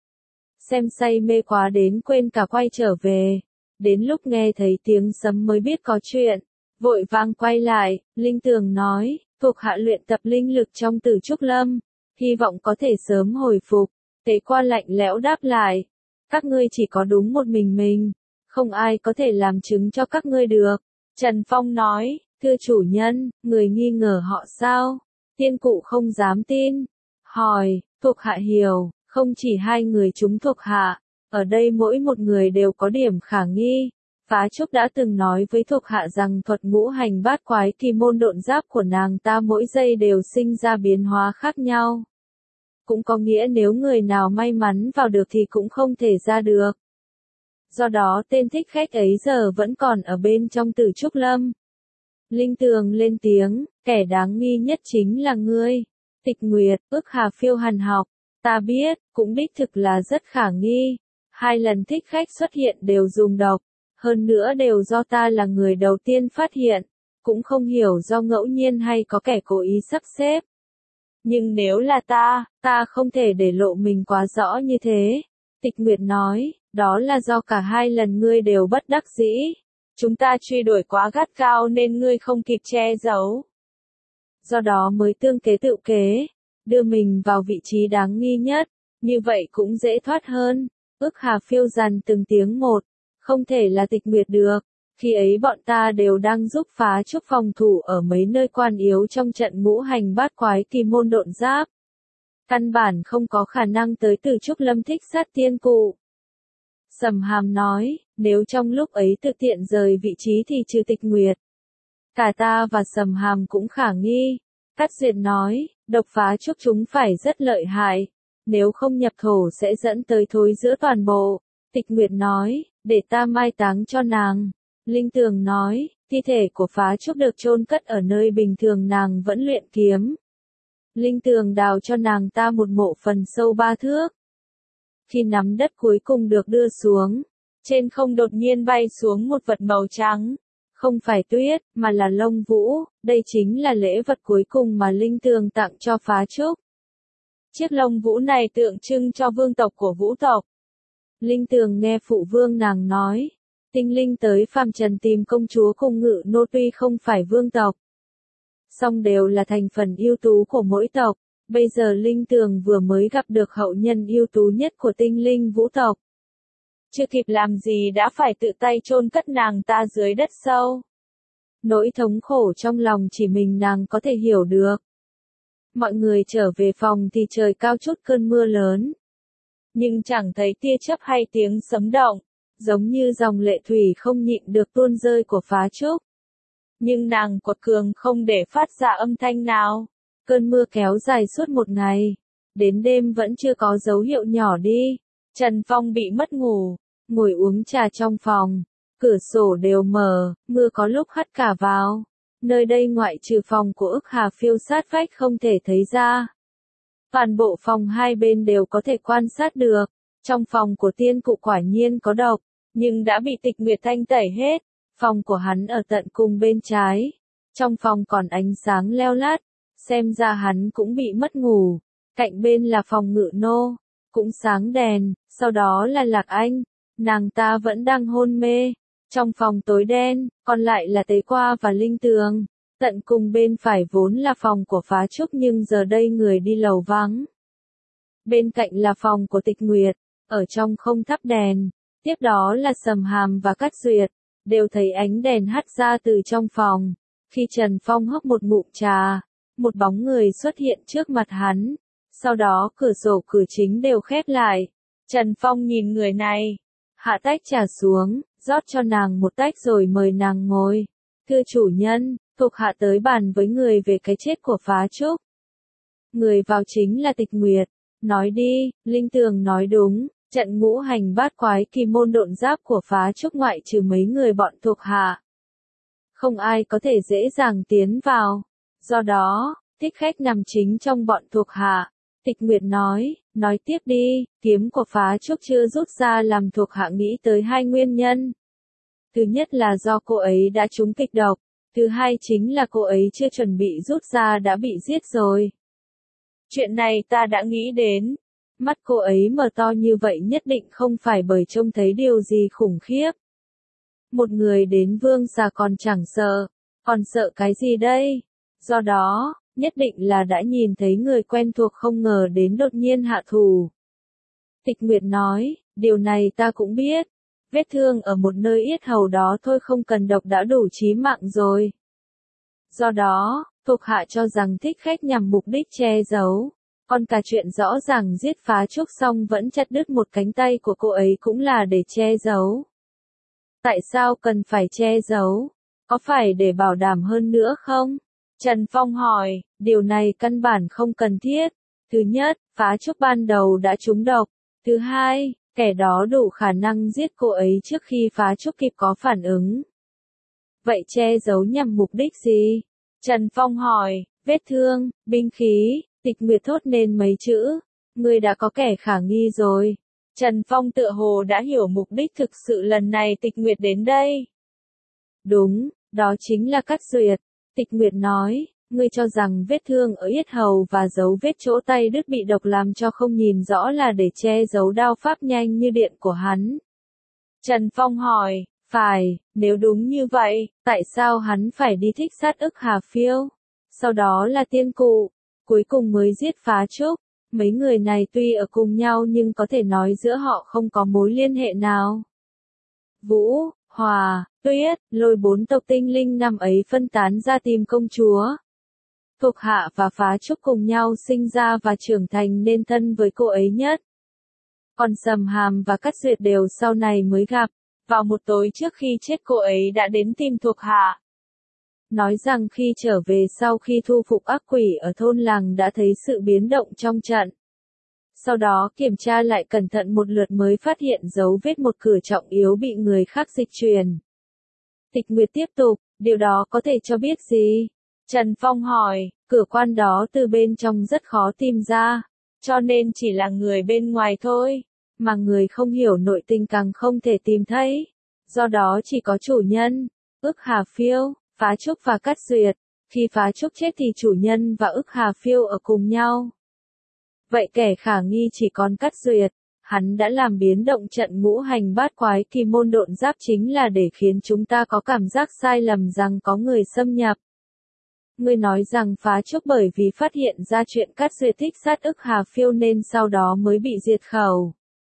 Xem say mê quá đến quên cả quay trở về. Đến lúc nghe thấy tiếng sấm mới biết có chuyện. Vội vàng quay lại, Linh Tường nói, thuộc hạ luyện tập linh lực trong Tử Trúc Lâm. Hy vọng có thể sớm hồi phục. Tế Qua lạnh lẽo đáp lại. Các ngươi chỉ có đúng một mình. Không ai có thể làm chứng cho các ngươi được. Trần Phong nói, thưa chủ nhân, người nghi ngờ họ sao? Tiên Cụ không dám tin. Hỏi, thuộc hạ hiểu, không chỉ hai người chúng thuộc hạ. Ở đây mỗi một người đều có điểm khả nghi. Phá Trúc đã từng nói với thuộc hạ rằng thuật ngũ hành bát quái kỳ môn độn giáp của nàng ta mỗi giây đều sinh ra biến hóa khác nhau. Cũng có nghĩa nếu người nào may mắn vào được thì cũng không thể ra được. Do đó tên thích khách ấy giờ vẫn còn ở bên trong Tử Trúc Lâm. Linh Tường lên tiếng, kẻ đáng nghi nhất chính là ngươi. Tịch Nguyệt, Ức Hà Phiêu hằn học. Ta biết, cũng đích thực là rất khả nghi. Hai lần thích khách xuất hiện đều dùng độc. Hơn nữa đều do ta là người đầu tiên phát hiện. Cũng không hiểu do ngẫu nhiên hay có kẻ cố ý sắp xếp. Nhưng nếu là ta không thể để lộ mình quá rõ như thế. Tịch Nguyệt nói, đó là do cả hai lần ngươi đều bất đắc dĩ. Chúng ta truy đuổi quá gắt gao nên ngươi không kịp che giấu. Do đó mới tương kế tự kế, đưa mình vào vị trí đáng nghi nhất, như vậy cũng dễ thoát hơn. Ức Hà Phiêu dằn từng tiếng một, không thể là Tịch Nguyệt được. Khi ấy bọn ta đều đang giúp Phá Trúc phòng thủ ở mấy nơi quan yếu trong trận ngũ hành bát quái kỳ môn độn giáp. Căn bản không có khả năng tới Tử Trúc Lâm thích sát Tiên Cụ. Sầm Hàm nói, nếu trong lúc ấy tự tiện rời vị trí thì trừ Tịch Nguyệt. Cả ta và Sầm Hàm cũng khả nghi. Cát Duyệt nói, Độc phá trúc chúng phải rất lợi hại, nếu không nhập thổ sẽ dẫn tới thối rữa toàn bộ. Tịch Nguyệt nói, để ta mai táng cho nàng. Linh Tường nói, thi thể của phá trúc được chôn cất ở nơi bình thường nàng vẫn luyện kiếm. Linh Tường đào cho nàng ta một mộ phần sâu 3 thước. Khi nắm đất cuối cùng được đưa xuống, trên không đột nhiên bay xuống một vật màu trắng. Không phải tuyết, mà là lông vũ, đây chính là lễ vật cuối cùng mà Linh Tường tặng cho phá trúc. Chiếc lông vũ này tượng trưng cho vương tộc của vũ tộc. Linh Tường nghe phụ vương nàng nói, tinh linh tới phàm trần tìm công chúa cùng ngự nô tuy không phải vương tộc, song đều là thành phần ưu tú của mỗi tộc. Bây giờ Linh Tường vừa mới gặp được hậu nhân ưu tú nhất của tinh linh vũ tộc. Chưa kịp làm gì đã phải tự tay chôn cất nàng ta dưới đất sâu. Nỗi thống khổ trong lòng chỉ mình nàng có thể hiểu được. Mọi người trở về phòng thì trời cao chút cơn mưa lớn. Nhưng chẳng thấy tia chớp hay tiếng sấm động, giống như dòng lệ thủy không nhịn được tuôn rơi của phá trúc. Nhưng nàng quật cường không để phát ra âm thanh nào. Cơn mưa kéo dài suốt một ngày. Đến đêm vẫn chưa có dấu hiệu nhỏ đi. Trần Phong bị mất ngủ, ngồi uống trà trong phòng. Cửa sổ đều mở, mưa có lúc hắt cả vào. Nơi đây ngoại trừ phòng của Ức Hà Phiêu sát vách không thể thấy ra. Toàn bộ phòng hai bên đều có thể quan sát được. Trong phòng của tiên cụ quả nhiên có độc, nhưng đã bị Tịch Nguyệt thanh tẩy hết. Phòng của hắn ở tận cùng bên trái. Trong phòng còn ánh sáng leo lát, xem ra hắn cũng bị mất ngủ. Cạnh bên là phòng ngự nô, cũng sáng đèn, sau đó là Lạc Anh. Nàng ta vẫn đang hôn mê. Trong phòng tối đen, còn lại là Tế Qua và Linh Tường. Tận cùng bên phải vốn là phòng của phá trúc nhưng giờ đây người đi lầu vắng. Bên cạnh là phòng của Tịch Nguyệt, ở trong không thắp đèn. Tiếp đó là Sầm Hàm và Cát Duyệt, đều thấy ánh đèn hắt ra từ trong phòng. Khi Trần Phong hấp một ngụm trà, một bóng người xuất hiện trước mặt hắn. Sau đó cửa sổ cửa chính đều khép lại. Trần Phong nhìn người này, hạ tách trà xuống, rót cho nàng một tách rồi mời nàng ngồi. Thưa chủ nhân, thuộc hạ tới bàn với người về cái chết của phá trúc. Người vào chính là Tịch Nguyệt. Nói đi, Linh Tường nói đúng, trận ngũ hành bát quái kỳ môn độn giáp của phá trúc ngoại trừ mấy người bọn thuộc hạ. Không ai có thể dễ dàng tiến vào. Do đó, thích khách nằm chính trong bọn thuộc hạ. Tịch Nguyệt nói tiếp đi, kiếm của phá trúc chưa rút ra làm thuộc hạ nghĩ tới hai nguyên nhân. Thứ nhất là do cô ấy đã trúng kịch độc, thứ hai chính là cô ấy chưa chuẩn bị rút ra đã bị giết rồi. Chuyện này ta đã nghĩ đến. Mắt cô ấy mở to như vậy nhất định không phải bởi trông thấy điều gì khủng khiếp. Một người đến vương gia còn chẳng sợ, còn sợ cái gì đây? Do đó, nhất định là đã nhìn thấy người quen thuộc không ngờ đến đột nhiên hạ thủ. Tịch Nguyệt nói, điều này ta cũng biết. Vết thương ở một nơi yết hầu đó thôi không cần độc đã đủ chí mạng rồi. Do đó, thuộc hạ cho rằng thích khách nhằm mục đích che giấu. Còn cả chuyện rõ ràng giết phá trúc xong vẫn chặt đứt một cánh tay của cô ấy cũng là để che giấu. Tại sao cần phải che giấu? Có phải để bảo đảm hơn nữa không? Trần Phong hỏi, điều này căn bản không cần thiết. Thứ nhất, phá trúc ban đầu đã trúng độc. Thứ hai, kẻ đó đủ khả năng giết cô ấy trước khi phá trúc kịp có phản ứng. Vậy che giấu nhằm mục đích gì? Trần Phong hỏi, vết thương, binh khí. Tịch Nguyệt thốt nên mấy chữ, ngươi đã có kẻ khả nghi rồi. Trần Phong tựa hồ đã hiểu mục đích thực sự lần này Tịch Nguyệt đến đây. Đúng, đó chính là Cát Duyệt. Tịch Nguyệt nói, ngươi cho rằng vết thương ở yết hầu và dấu vết chỗ tay đứt bị độc làm cho không nhìn rõ là để che giấu đao pháp nhanh như điện của hắn. Trần Phong hỏi, phải, nếu đúng như vậy, tại sao hắn phải đi thích sát Ức Hà Phiêu? Sau đó là tiên cụ. Cuối cùng mới giết phá trúc. Mấy người này tuy ở cùng nhau nhưng có thể nói giữa họ không có mối liên hệ nào. Vũ, Hòa, Tuyết, Lôi 4 tộc tinh linh năm ấy phân tán ra tìm công chúa. Thuộc hạ và phá trúc cùng nhau sinh ra và trưởng thành nên thân với cô ấy nhất. Còn Sầm Hàm và Cát Duyệt đều sau này mới gặp. Vào một tối trước khi chết cô ấy đã đến tìm thuộc hạ. nói rằng khi trở về sau khi thu phục ác quỷ ở thôn làng đã thấy sự biến động trong trận. Sau đó kiểm tra lại cẩn thận một lượt mới phát hiện dấu vết một cửa trọng yếu bị người khác dịch chuyển. Tịch Nguyệt tiếp tục, điều đó có thể cho biết gì? Trần Phong hỏi, cửa quan đó từ bên trong rất khó tìm ra, cho nên chỉ là người bên ngoài thôi, mà người không hiểu nội tình càng không thể tìm thấy. Do đó chỉ có chủ nhân, Ức Hà Phiêu, Phá Trúc và Cát Duyệt. Khi Phá Trúc chết thì chủ nhân và Ức Hà Phiêu ở cùng nhau. Vậy kẻ khả nghi chỉ còn Cát Duyệt. Hắn đã làm biến động trận ngũ hành bát quái kỳ môn độn giáp chính là để khiến chúng ta có cảm giác sai lầm rằng có người xâm nhập. Ngươi nói rằng Phá Trúc bởi vì phát hiện ra chuyện Cát Duyệt thích sát Ức Hà Phiêu nên sau đó mới bị diệt khẩu.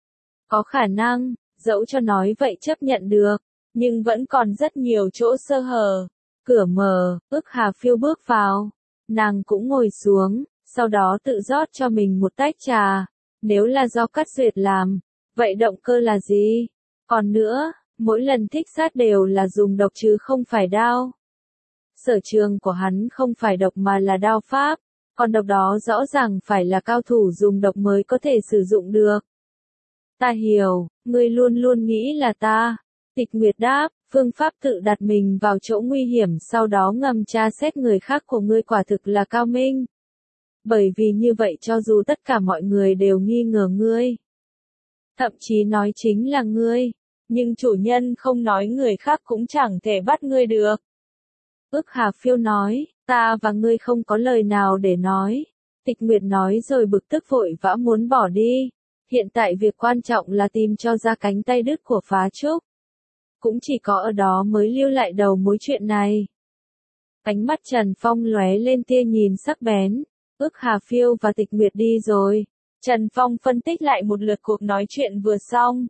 Có khả năng, dẫu cho nói vậy chấp nhận được, nhưng vẫn còn rất nhiều chỗ sơ hở. Cửa mở, Ức Hà Phiêu bước vào. Nàng cũng ngồi xuống, sau đó tự rót cho mình một tách trà. Nếu là do Cát Duyệt làm, vậy động cơ là gì? Còn nữa, mỗi lần thích sát đều là dùng độc chứ không phải đao. Sở trường của hắn không phải độc mà là đao pháp, còn độc đó rõ ràng phải là cao thủ dùng độc mới có thể sử dụng được. Ta hiểu, ngươi luôn luôn nghĩ là ta. Tịch Nguyệt đáp, phương pháp tự đặt mình vào chỗ nguy hiểm sau đó ngầm tra xét người khác của ngươi quả thực là cao minh. Bởi vì như vậy cho dù tất cả mọi người đều nghi ngờ ngươi, thậm chí nói chính là ngươi, nhưng chủ nhân không nói người khác cũng chẳng thể bắt ngươi được. Ức Hà Phiêu nói, ta và ngươi không có lời nào để nói. Tịch Nguyệt nói rồi bực tức vội vã muốn bỏ đi. Hiện tại việc quan trọng là tìm cho ra cánh tay đứt của Phá Trúc. Cũng chỉ có ở đó mới lưu lại đầu mối chuyện này. Ánh mắt Trần Phong lóe lên tia nhìn sắc bén. Ức Hà Phiêu và Tịch Nguyệt đi rồi. Trần Phong phân tích lại một lượt cuộc nói chuyện vừa xong.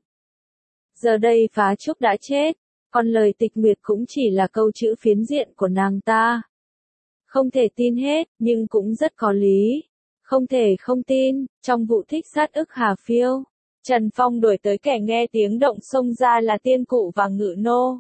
Giờ đây Phá Trúc đã chết, còn lời Tịch Nguyệt cũng chỉ là câu chữ phiến diện của nàng ta. Không thể tin hết, nhưng cũng rất có lý. Không thể không tin, trong vụ thích sát Ức Hà Phiêu, Trần Phong đuổi tới kẻ nghe tiếng động xông ra là tiên cụ và ngự nô.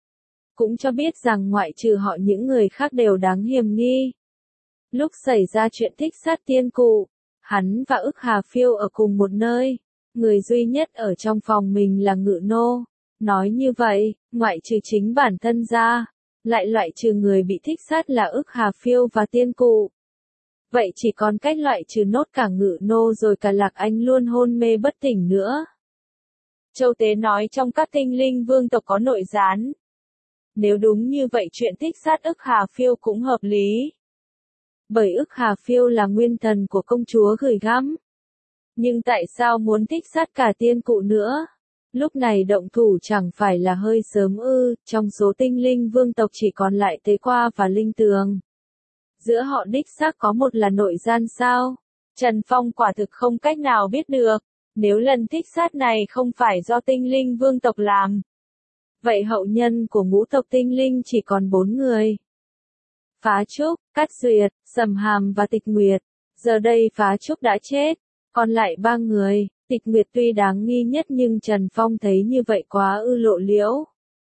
Cũng cho biết rằng ngoại trừ họ những người khác đều đáng hiềm nghi. Lúc xảy ra chuyện thích sát tiên cụ, hắn và Ức Hà Phiêu ở cùng một nơi, người duy nhất ở trong phòng mình là ngự nô. Nói như vậy, ngoại trừ chính bản thân ra, lại loại trừ người bị thích sát là Ức Hà Phiêu và tiên cụ. Vậy chỉ còn cách loại trừ nốt cả ngự nô rồi cả Lạc Anh luôn hôn mê bất tỉnh nữa. Châu Tế nói trong các tinh linh vương tộc có nội gián. Nếu đúng như vậy chuyện thích sát Ức Hà Phiêu cũng hợp lý. Bởi Ức Hà Phiêu là nguyên thần của công chúa gửi gắm. Nhưng tại sao muốn thích sát cả tiên cụ nữa? Lúc này động thủ chẳng phải là hơi sớm ư, trong số tinh linh vương tộc chỉ còn lại Tế Qua và Linh Tường. Giữa họ đích xác có một là nội gian sao? Trần Phong quả thực không cách nào biết được. Nếu lần thích sát này không phải do tinh linh vương tộc làm, vậy hậu nhân của ngũ tộc tinh linh chỉ còn 4 người. Phá Trúc, Cát Duyệt, Sầm Hàm và Tịch Nguyệt. Giờ đây Phá Trúc đã chết, còn lại 3 người. Tịch Nguyệt tuy đáng nghi nhất nhưng Trần Phong thấy như vậy quá lộ liễu.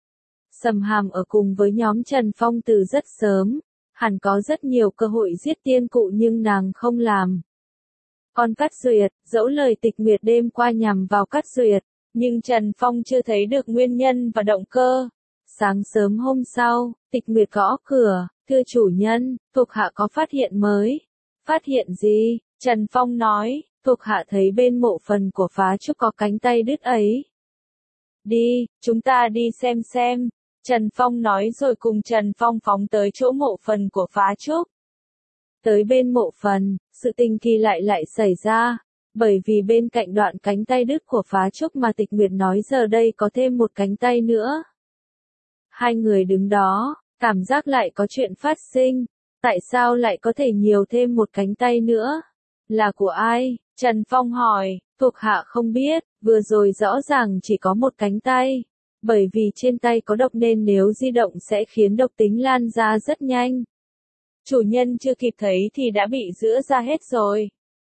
Sầm Hàm ở cùng với nhóm Trần Phong từ rất sớm, hẳn có rất nhiều cơ hội giết tiên cụ nhưng nàng không làm. Còn Cát Duyệt, dẫu lời Tịch Nguyệt đêm qua nhằm vào Cát Duyệt, nhưng Trần Phong chưa thấy được nguyên nhân và động cơ. Sáng sớm hôm sau, Tịch Nguyệt gõ cửa, thưa chủ nhân, thuộc hạ có phát hiện mới. Phát hiện gì? Trần Phong nói, thuộc hạ thấy bên mộ phần của Phá Trúc có cánh tay đứt ấy. Đi, chúng ta đi xem. Trần Phong nói rồi cùng Trần Phong phóng tới chỗ mộ phần của Phá Trúc. Tới bên mộ phần, sự tình kỳ lại xảy ra, bởi vì bên cạnh đoạn cánh tay đứt của Phá Trúc mà Tịch Nguyệt nói giờ đây có thêm một cánh tay nữa. Hai người đứng đó, cảm giác lại có chuyện phát sinh, tại sao lại có thể nhiều thêm một cánh tay nữa? Là của ai? Trần Phong hỏi, thuộc hạ không biết, vừa rồi rõ ràng chỉ có một cánh tay. Bởi vì trên tay có độc nên nếu di động sẽ khiến độc tính lan ra rất nhanh. Chủ nhân chưa kịp thấy thì đã bị rữa ra hết rồi.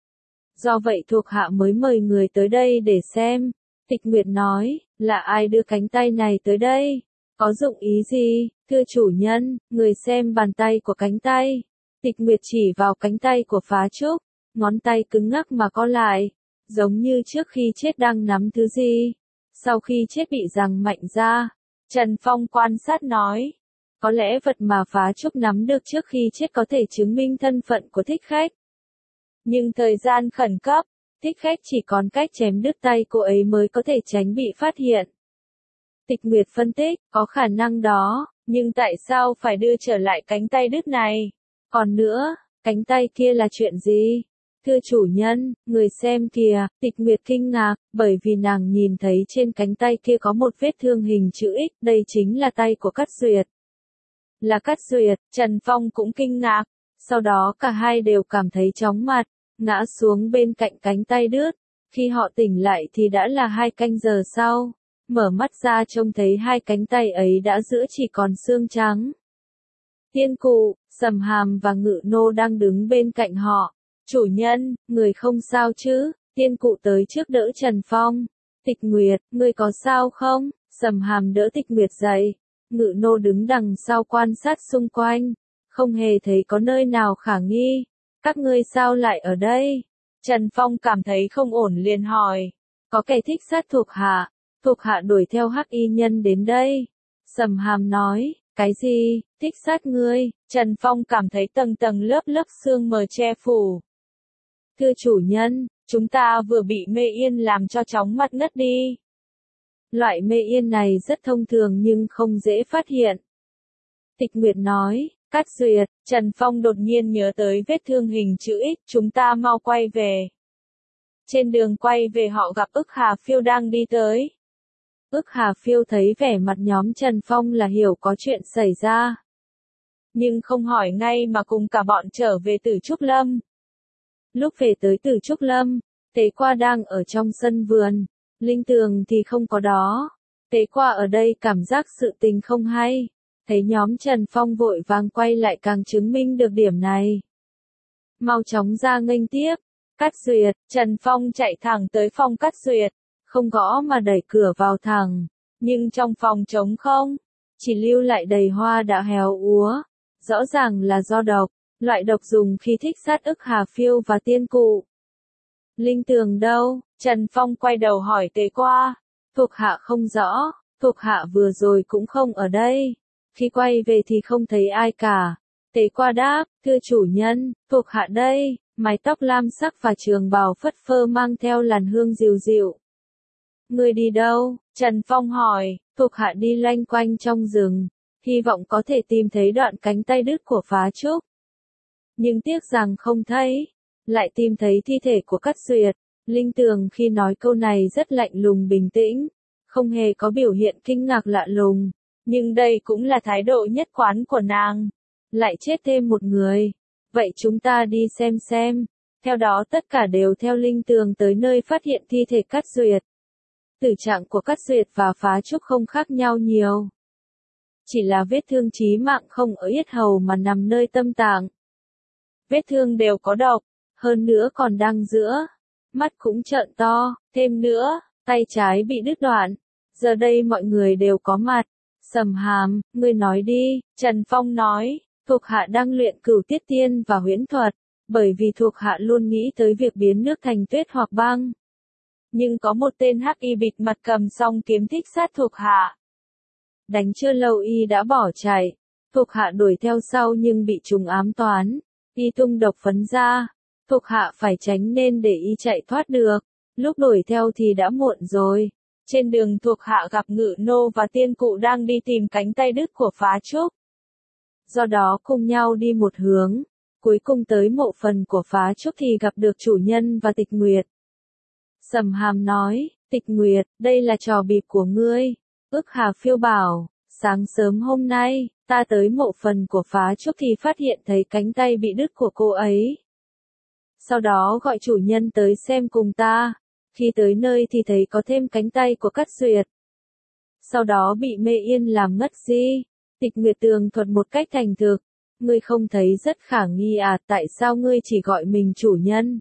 Do vậy thuộc hạ mới mời người tới đây để xem. Tịch Nguyệt nói, là ai đưa cánh tay này tới đây? Có dụng ý gì, thưa chủ nhân, người xem bàn tay của cánh tay. Tịch Nguyệt chỉ vào cánh tay của Phá Trúc, ngón tay cứng ngắc mà co lại, giống như trước khi chết đang nắm thứ gì. Sau khi chết bị giằng mạnh ra, Trần Phong quan sát nói, có lẽ vật mà Phá Trúc nắm được trước khi chết có thể chứng minh thân phận của thích khách. Nhưng thời gian khẩn cấp, thích khách chỉ còn cách chém đứt tay cô ấy mới có thể tránh bị phát hiện. Tịch Nguyệt phân tích, có khả năng đó, nhưng tại sao phải đưa trở lại cánh tay đứt này? Còn nữa, cánh tay kia là chuyện gì? Thưa chủ nhân, người xem kìa, Tịch Nguyệt kinh ngạc, bởi vì nàng nhìn thấy trên cánh tay kia có một vết thương hình chữ X, đây chính là tay của Cát Duyệt. Là Cát Duyệt, Trần Phong cũng kinh ngạc, sau đó cả hai đều cảm thấy chóng mặt, ngã xuống bên cạnh cánh tay đứt. Khi họ tỉnh lại thì đã là 2 canh giờ sau, mở mắt ra trông thấy 2 cánh tay ấy đã giữa chỉ còn xương trắng. Tiên Cụ, Sầm Hàm và Ngự Nô đang đứng bên cạnh họ. Chủ nhân, người không sao chứ? Tiên Cụ tới trước đỡ Trần Phong. Tịch Nguyệt, người có sao không? Sầm Hàm đỡ Tịch Nguyệt dậy. Ngự Nô đứng đằng sau quan sát xung quanh, không hề thấy có nơi nào khả nghi. Các ngươi sao lại ở đây? Trần Phong cảm thấy không ổn liền hỏi. Có kẻ thích sát thuộc hạ. Thuộc hạ đuổi theo Hắc Y nhân đến đây. Sầm Hàm nói, cái gì, thích sát ngươi? Trần Phong cảm thấy tầng tầng lớp lớp sương mờ che phủ. Thưa chủ nhân, chúng ta vừa bị mê yên làm cho chóng mặt ngất đi. Loại mê yên này rất thông thường nhưng không dễ phát hiện. Tịch Nguyệt nói, Cát Duyệt, Trần Phong đột nhiên nhớ tới vết thương hình chữ X, chúng ta mau quay về. Trên đường quay về họ gặp Ức Hà Phiêu đang đi tới. Ức Hà Phiêu thấy vẻ mặt nhóm Trần Phong là hiểu có chuyện xảy ra. Nhưng không hỏi ngay mà cùng cả bọn trở về Tử Trúc Lâm. Lúc về tới Tử Trúc Lâm, Tế Qua đang ở trong sân vườn, Linh Tường thì không có đó. Tế Qua ở đây cảm giác sự tình không hay, thấy nhóm Trần Phong vội vàng quay lại càng chứng minh được điểm này. Mau chóng ra nghênh tiếp, Cát Duyệt, Trần Phong chạy thẳng tới phòng Cát Duyệt, không gõ mà đẩy cửa vào thẳng, nhưng trong phòng trống không, chỉ lưu lại đầy hoa đã héo úa, rõ ràng là do độc, loại độc dùng khi thích sát Ức Hà Phiêu và Tiên Cụ. Linh Tường đâu? Trần Phong quay đầu hỏi Tế Qua. Thuộc hạ không rõ, thuộc hạ vừa rồi cũng không ở đây. Khi quay về thì không thấy ai cả. Tế Qua đáp, thưa chủ nhân, thuộc hạ đây, mái tóc lam sắc và trường bào phất phơ mang theo làn hương dịu dịu. Người đi đâu? Trần Phong hỏi, thuộc hạ đi loanh quanh trong rừng, hy vọng có thể tìm thấy đoạn cánh tay đứt của Phá Trúc. Nhưng tiếc rằng không thấy, lại tìm thấy thi thể của Cát Duyệt. Linh Tường khi nói câu này rất lạnh lùng bình tĩnh, không hề có biểu hiện kinh ngạc lạ lùng, nhưng đây cũng là thái độ nhất quán của nàng. Lại chết thêm một người, vậy chúng ta đi xem. Theo đó tất cả đều theo Linh Tường tới nơi phát hiện thi thể Cát Duyệt. Tử trạng của Cát Duyệt và Phá Trúc không khác nhau nhiều. Chỉ là vết thương chí mạng không ở yết hầu mà nằm nơi tâm tạng. Vết thương đều có độc, hơn nữa còn đang giữa. Mắt cũng trợn to, thêm nữa, tay trái bị đứt đoạn. Giờ đây mọi người đều có mặt. Sầm Hàm, ngươi nói đi, Trần Phong nói, thuộc hạ đang luyện Cửu Tiết Tiên và huyễn thuật, bởi vì thuộc hạ luôn nghĩ tới việc biến nước thành tuyết hoặc băng. Nhưng có một tên hắc y bịt mặt cầm song kiếm thích sát thuộc hạ. Đánh chưa lâu y đã bỏ chạy, thuộc hạ đuổi theo sau nhưng bị trùng ám toán, y tung độc phấn ra. Thuộc hạ phải tránh nên để y chạy thoát được, lúc đuổi theo thì đã muộn rồi. Trên đường thuộc hạ gặp Ngự Nô và Tiên Cụ đang đi tìm cánh tay đứt của Phá Trúc. Do đó cùng nhau đi một hướng, cuối cùng tới mộ phần của Phá Trúc thì gặp được chủ nhân và Tịch Nguyệt. Sầm Hàm nói, Tịch Nguyệt, đây là trò bịp của ngươi. Ức Hà Phiêu bảo, sáng sớm hôm nay, ta tới mộ phần của Phá Trúc thì phát hiện thấy cánh tay bị đứt của cô ấy. Sau đó gọi chủ nhân tới xem cùng ta. Khi tới nơi thì thấy có thêm cánh tay của Cát Duyệt. Sau đó bị mê yên làm ngất đi. Tịch Nguyệt tường thuật một cách thành thực. Ngươi không thấy rất khả nghi à, tại sao ngươi chỉ gọi mình chủ nhân?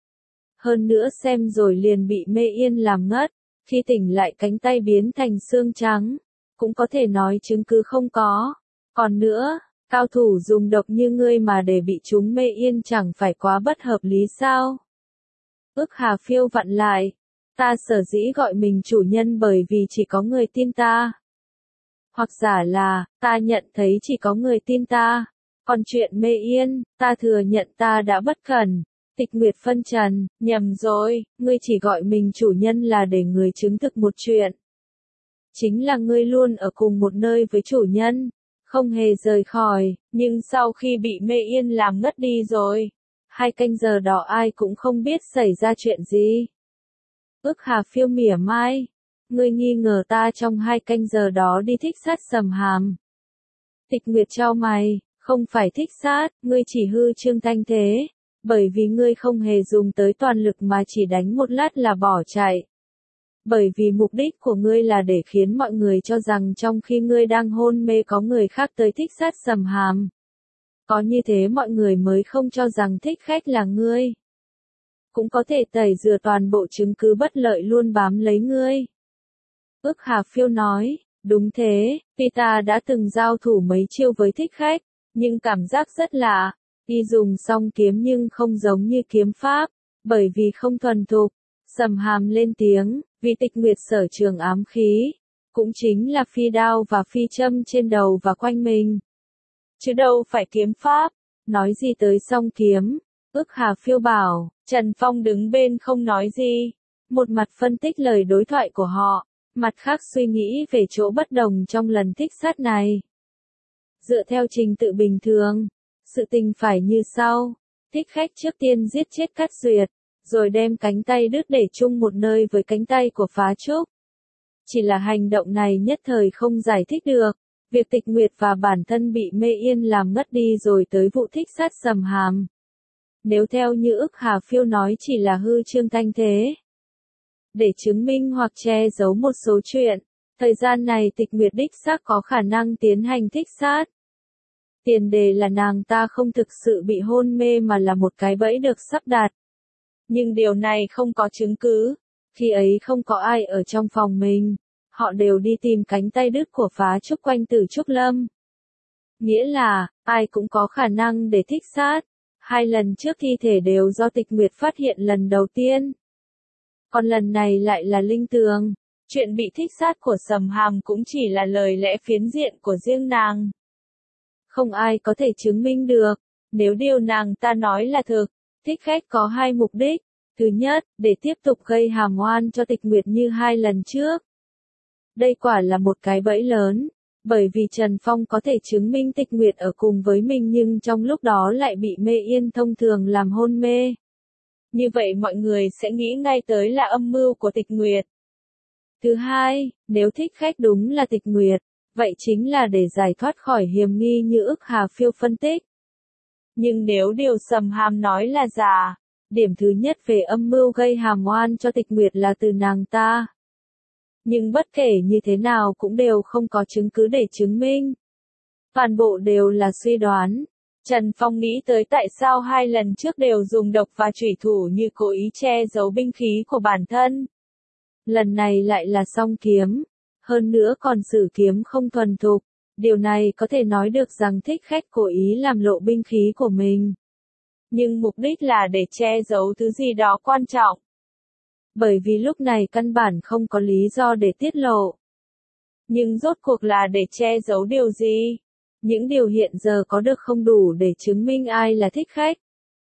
Hơn nữa xem rồi liền bị mê yên làm ngất. Khi tỉnh lại cánh tay biến thành xương trắng. cũng có thể nói chứng cứ không có. Còn nữa, cao thủ dùng độc như ngươi mà để bị chúng mê yên chẳng phải quá bất hợp lý sao? Ức Hà Phiêu vặn lại, ta sở dĩ gọi mình chủ nhân bởi vì chỉ có người tin ta. Hoặc giả là, ta nhận thấy chỉ có người tin ta. Còn chuyện mê yên, ta thừa nhận ta đã bất cẩn. Tịch Nguyệt phân trần, nhầm rồi, ngươi chỉ gọi mình chủ nhân là để người chứng thực một chuyện. Chính là ngươi luôn ở cùng một nơi với chủ nhân, không hề rời khỏi, nhưng sau khi bị mê yên làm ngất đi rồi. 2 canh giờ đó ai cũng không biết xảy ra chuyện gì. Ức Hà Phiêu mỉa mai, ngươi nghi ngờ ta trong 2 canh giờ đó đi thích sát Sầm Hàm. Tịch Nguyệt chau mày, không phải thích sát, ngươi chỉ hư trương thanh thế, bởi vì ngươi không hề dùng tới toàn lực mà chỉ đánh một lát là bỏ chạy. Bởi vì mục đích của ngươi là để khiến mọi người cho rằng trong khi ngươi đang hôn mê có người khác tới thích sát Sầm Hàm. Có như thế mọi người mới không cho rằng thích khách là ngươi. Cũng có thể tẩy rửa toàn bộ chứng cứ bất lợi luôn bám lấy ngươi. Ức Hà Phiêu nói, đúng thế, tuy ta đã từng giao thủ mấy chiêu với thích khách, nhưng cảm giác rất lạ, y dùng song kiếm nhưng không giống như kiếm pháp, bởi vì không thuần thục. Sầm Hàm lên tiếng, vì Tịch Nguyệt sở trường ám khí, cũng chính là phi đao và phi châm trên đầu và quanh mình. Chứ đâu phải kiếm pháp, nói gì tới song kiếm. Ức Hà Phiêu bảo, Trần Phong đứng bên không nói gì, một mặt phân tích lời đối thoại của họ, mặt khác suy nghĩ về chỗ bất đồng trong lần thích sát này. Dựa theo trình tự bình thường, sự tình phải như sau, thích khách trước tiên giết chết Cát Duyệt, rồi đem cánh tay đứt để chung một nơi với cánh tay của Phá Trúc. Chỉ là hành động này nhất thời không giải thích được, việc Tịch Nguyệt và bản thân bị mê yên làm ngất đi rồi tới vụ thích sát Sầm Hàm. Nếu theo như Ức Hà Phiêu nói chỉ là hư trương thanh thế, để chứng minh hoặc che giấu một số chuyện, thời gian này Tịch Nguyệt đích xác có khả năng tiến hành thích sát. Tiền đề là nàng ta không thực sự bị hôn mê mà là một cái bẫy được sắp đặt. Nhưng điều này không có chứng cứ, khi ấy không có ai ở trong phòng mình, họ đều đi tìm cánh tay đứt của Phá Trúc quanh Tử Trúc Lâm. Nghĩa là, ai cũng có khả năng để thích sát. 2 lần trước thi thể đều do Tịch Nguyệt phát hiện lần đầu tiên. Còn lần này lại là Linh Tường. Chuyện bị thích sát của Sầm Hàm cũng chỉ là lời lẽ phiến diện của riêng nàng. Không ai có thể chứng minh được, nếu điều nàng ta nói là thực. Thích khách có 2 mục đích. Thứ nhất, để tiếp tục gây hàm oan cho Tịch Nguyệt như 2 lần trước. Đây quả là một cái bẫy lớn, bởi vì Trần Phong có thể chứng minh Tịch Nguyệt ở cùng với mình nhưng trong lúc đó lại bị mê yên thông thường làm hôn mê. Như vậy mọi người sẽ nghĩ ngay tới là âm mưu của Tịch Nguyệt. Thứ hai, nếu thích khách đúng là Tịch Nguyệt, vậy chính là để giải thoát khỏi hiểm nghi như Ức Hà Phiêu phân tích. Nhưng nếu điều Sầm Hàm nói là giả, điểm thứ nhất về âm mưu gây hàm oan cho Tịch Nguyệt là từ nàng ta. Nhưng bất kể như thế nào cũng đều không có chứng cứ để chứng minh. Toàn bộ đều là suy đoán. Trần Phong nghĩ tới tại sao 2 lần trước đều dùng độc và chủy thủ như cố ý che giấu binh khí của bản thân. Lần này lại là song kiếm, hơn nữa còn sử kiếm không thuần thục. Điều này có thể nói được rằng thích khách cố ý làm lộ binh khí của mình. Nhưng mục đích là để che giấu thứ gì đó quan trọng. Bởi vì lúc này căn bản không có lý do để tiết lộ. Nhưng rốt cuộc là để che giấu điều gì? Những điều hiện giờ có được không đủ để chứng minh ai là thích khách.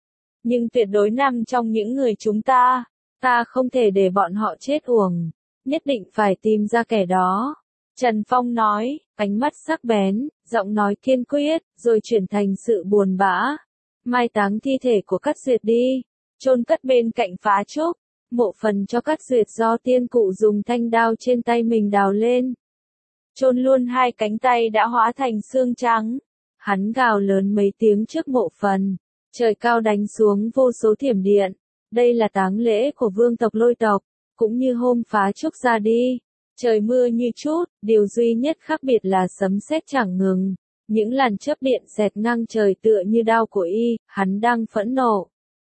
Nhưng tuyệt đối nằm trong những người chúng ta. Ta không thể để bọn họ chết uổng. Nhất định phải tìm ra kẻ đó. Trần Phong nói, ánh mắt sắc bén, giọng nói kiên quyết, rồi chuyển thành sự buồn bã. Mai táng thi thể của Cát Duyệt đi. Chôn cất bên cạnh Phá Trúc. Mộ phần cho Cát Duyệt do tiên cụ dùng thanh đao trên tay mình đào lên. Chôn luôn 2 cánh tay đã hóa thành xương trắng. Hắn gào lớn mấy tiếng trước mộ phần. Trời cao đánh xuống vô số thiểm điện. Đây là táng lễ của vương tộc Lôi tộc. Cũng như hôm Phá Trúc ra đi. Trời mưa như chút, điều duy nhất khác biệt là sấm sét chẳng ngừng. Những làn chớp điện xẹt ngang trời tựa như đao của y, hắn đang phẫn nộ.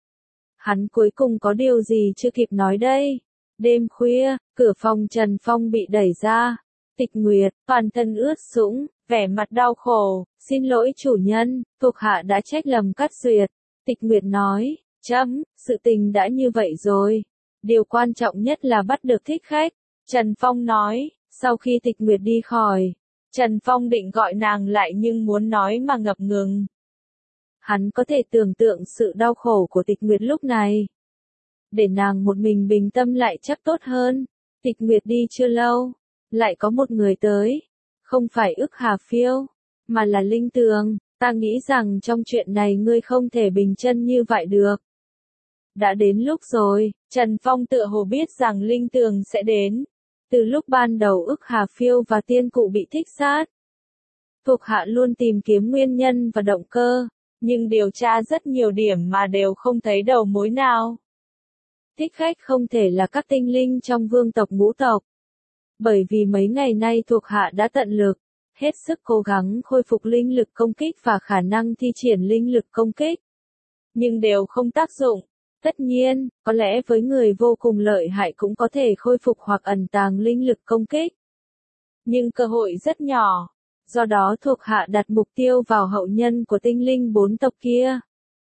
Hắn cuối cùng có điều gì chưa kịp nói đây? Đêm khuya, cửa phòng Trần Phong bị đẩy ra. Tịch Nguyệt, toàn thân ướt sũng, vẻ mặt đau khổ, xin lỗi chủ nhân, thuộc hạ đã trách lầm Cát Duyệt. Tịch Nguyệt nói, chấm, sự tình đã như vậy rồi. Điều quan trọng nhất là bắt được thích khách. Trần Phong nói, sau khi Tịch Nguyệt đi khỏi, Trần Phong định gọi nàng lại nhưng muốn nói mà ngập ngừng. Hắn có thể tưởng tượng sự đau khổ của Tịch Nguyệt lúc này. Để nàng một mình bình tâm lại chắc tốt hơn. Tịch Nguyệt đi chưa lâu, lại có một người tới. Không phải Ức Hà Phiêu, mà là Linh Tường. Ta nghĩ rằng trong chuyện này ngươi không thể bình chân như vậy được. Đã đến lúc rồi, Trần Phong tựa hồ biết rằng Linh Tường sẽ đến. Từ lúc ban đầu Ức Hà Phiêu và tiên cụ bị thích sát, thuộc hạ luôn tìm kiếm nguyên nhân và động cơ, nhưng điều tra rất nhiều điểm mà đều không thấy đầu mối nào. Thích khách không thể là các tinh linh trong vương tộc ngũ tộc. Bởi vì mấy ngày nay thuộc hạ đã tận lực, hết sức cố gắng khôi phục linh lực công kích và khả năng thi triển linh lực công kích. Nhưng đều không tác dụng. Tất nhiên, có lẽ với người vô cùng lợi hại cũng có thể khôi phục hoặc ẩn tàng linh lực công kích. Nhưng cơ hội rất nhỏ. Do đó thuộc hạ đặt mục tiêu vào hậu nhân của tinh linh 4 tộc kia.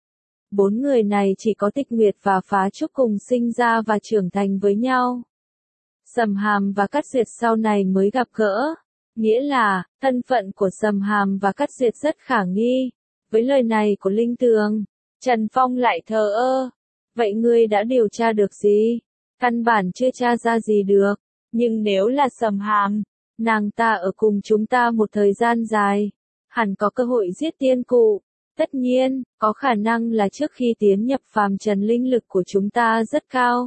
4 người này chỉ có Tịch Nguyệt và Phá Trúc cùng sinh ra và trưởng thành với nhau. Sầm Hàm và Cát Duyệt sau này mới gặp gỡ. Nghĩa là, thân phận của Sầm Hàm và Cát Duyệt rất khả nghi. Với lời này của Linh Tường, Trần Phong lại thờ ơ. Vậy ngươi đã điều tra được gì? Căn bản chưa tra ra gì được. Nhưng nếu là Sầm Hàm, nàng ta ở cùng chúng ta một thời gian dài, hẳn có cơ hội giết tiên cụ. Tất nhiên, có khả năng là trước khi tiến nhập phàm trần linh lực của chúng ta rất cao.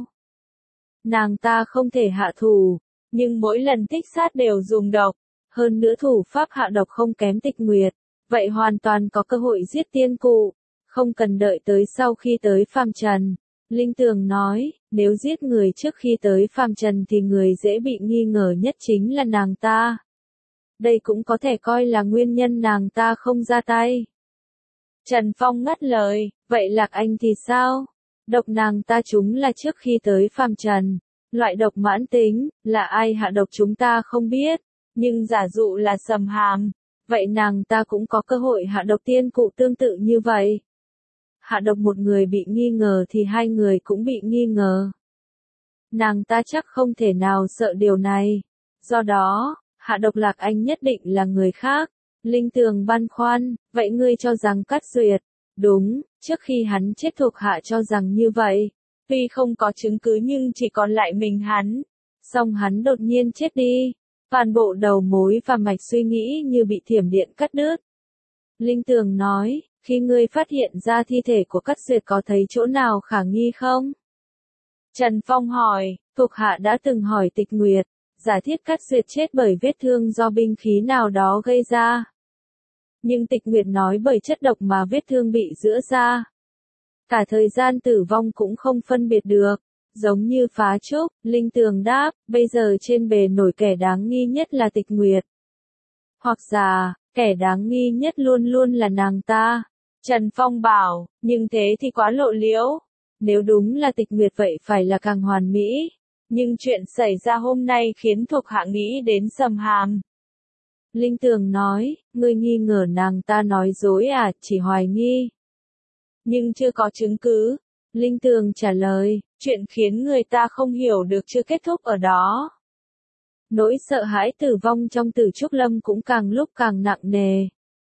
Nàng ta không thể hạ thủ, nhưng mỗi lần thích sát đều dùng độc. Hơn nữa thủ pháp hạ độc không kém Tịch Nguyệt, vậy hoàn toàn có cơ hội giết tiên cụ. Không cần đợi tới sau khi tới phàm trần. Linh Tường nói, nếu giết người trước khi tới phàm trần thì người dễ bị nghi ngờ nhất chính là nàng ta. Đây cũng có thể coi là nguyên nhân nàng ta không ra tay. Trần Phong ngắt lời, vậy Lạc Anh thì sao? Độc nàng ta trúng là trước khi tới phàm trần. Loại độc mãn tính, là ai hạ độc chúng ta không biết. Nhưng giả dụ là Sầm Hàm, vậy nàng ta cũng có cơ hội hạ độc tiên cụ tương tự như vậy. Hạ độc một người bị nghi ngờ thì hai người cũng bị nghi ngờ. Nàng ta chắc không thể nào sợ điều này. Do đó, hạ độc Lạc Anh nhất định là người khác. Linh Tường băn khoăn, vậy ngươi cho rằng Cát Duyệt? Đúng, trước khi hắn chết thuộc hạ cho rằng như vậy. Tuy không có chứng cứ nhưng chỉ còn lại mình hắn. Xong hắn đột nhiên chết đi. Toàn bộ đầu mối và mạch suy nghĩ như bị thiểm điện cắt đứt. Linh Tường nói, khi ngươi phát hiện ra thi thể của Cát Duyệt có thấy chỗ nào khả nghi không? Trần Phong hỏi, thuộc hạ đã từng hỏi Tịch Nguyệt, giả thiết Cát Duyệt chết bởi vết thương do binh khí nào đó gây ra. Nhưng Tịch Nguyệt nói bởi chất độc mà vết thương bị rữa ra. Cả thời gian tử vong cũng không phân biệt được. Giống như Phá Trúc, Linh Tường đáp, bây giờ trên bề nổi kẻ đáng nghi nhất là Tịch Nguyệt. Hoặc giả, kẻ đáng nghi nhất luôn luôn là nàng ta. Trần Phong bảo, nhưng thế thì quá lộ liễu. Nếu đúng là Tịch Nguyệt vậy phải là càng hoàn mỹ. Nhưng chuyện xảy ra hôm nay khiến thuộc hạ nghĩ đến Sầm Hàm. Linh Tường nói, ngươi nghi ngờ nàng ta nói dối à, chỉ hoài nghi. Nhưng chưa có chứng cứ. Linh Tường trả lời, chuyện khiến người ta không hiểu được chưa kết thúc ở đó. Nỗi sợ hãi tử vong trong Tử Trúc Lâm cũng càng lúc càng nặng nề.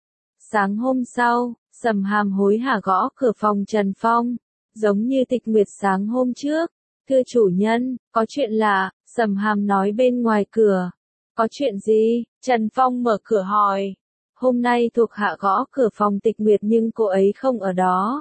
Sáng hôm sau, Sầm Hàm hối hả gõ cửa phòng Trần Phong, giống như Tịch Nguyệt sáng hôm trước. Thưa chủ nhân, có chuyện lạ, Sầm Hàm nói bên ngoài cửa. Có chuyện gì? Trần Phong mở cửa hỏi. Hôm nay thuộc hạ gõ cửa phòng Tịch Nguyệt nhưng cô ấy không ở đó.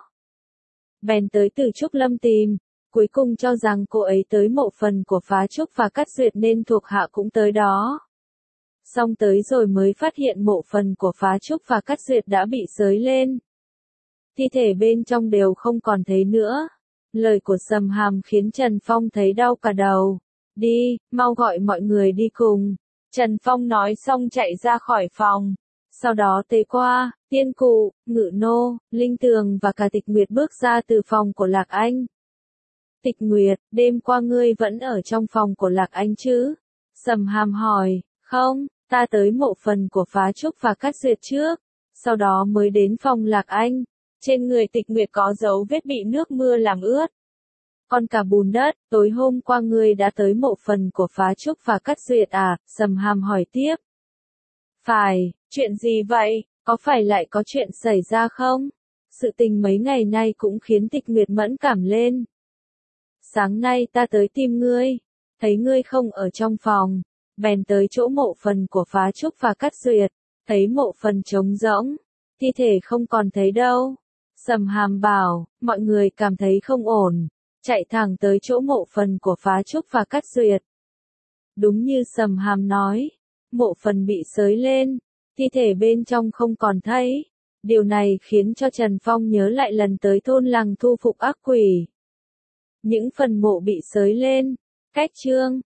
Bèn tới Tử Trúc Lâm tìm, cuối cùng cho rằng cô ấy tới mộ phần của Phá Trúc và Cát Duyệt nên thuộc hạ cũng tới đó. Xong tới rồi mới phát hiện mộ phần của Phá Trúc và Cát Duyệt đã bị xới lên. Thi thể bên trong đều không còn thấy nữa. Lời của Sầm Hàm khiến Trần Phong thấy đau cả đầu. Đi, mau gọi mọi người đi cùng. Trần Phong nói xong chạy ra khỏi phòng. Sau đó Tế Qua, Tiên Cụ, Ngự Nô, Linh Tường và cả Tịch Nguyệt bước ra từ phòng của Lạc Anh. Tịch Nguyệt, đêm qua ngươi vẫn ở trong phòng của Lạc Anh chứ? Sầm Hàm hỏi, Không, ta tới mộ phần của Phá Trúc và Cát Duyệt trước, sau đó mới đến phòng Lạc Anh. Trên người Tịch Nguyệt có dấu vết bị nước mưa làm ướt. Còn cả bùn đất, tối hôm qua ngươi đã tới mộ phần của Phá Trúc và Cát Duyệt à? Sầm Hàm hỏi tiếp. Phải, chuyện gì vậy? Có phải lại có chuyện xảy ra không? Sự tình mấy ngày nay cũng khiến Tịch Nguyệt mẫn cảm lên. Sáng nay ta tới tìm ngươi, thấy ngươi không ở trong phòng, bèn tới chỗ mộ phần của Phá Trúc và Cát Duyệt, thấy mộ phần trống rỗng, thi thể không còn thấy đâu. Sầm Hàm bảo, mọi người cảm thấy không ổn, chạy thẳng tới chỗ mộ phần của Phá Trúc và Cát Duyệt. Đúng như Sầm Hàm nói, mộ phần bị xới lên, thi thể bên trong không còn thấy. Điều này khiến cho Trần Phong nhớ lại lần tới thôn làng thu phục ác quỷ. Những phần mộ bị xới lên, cách chương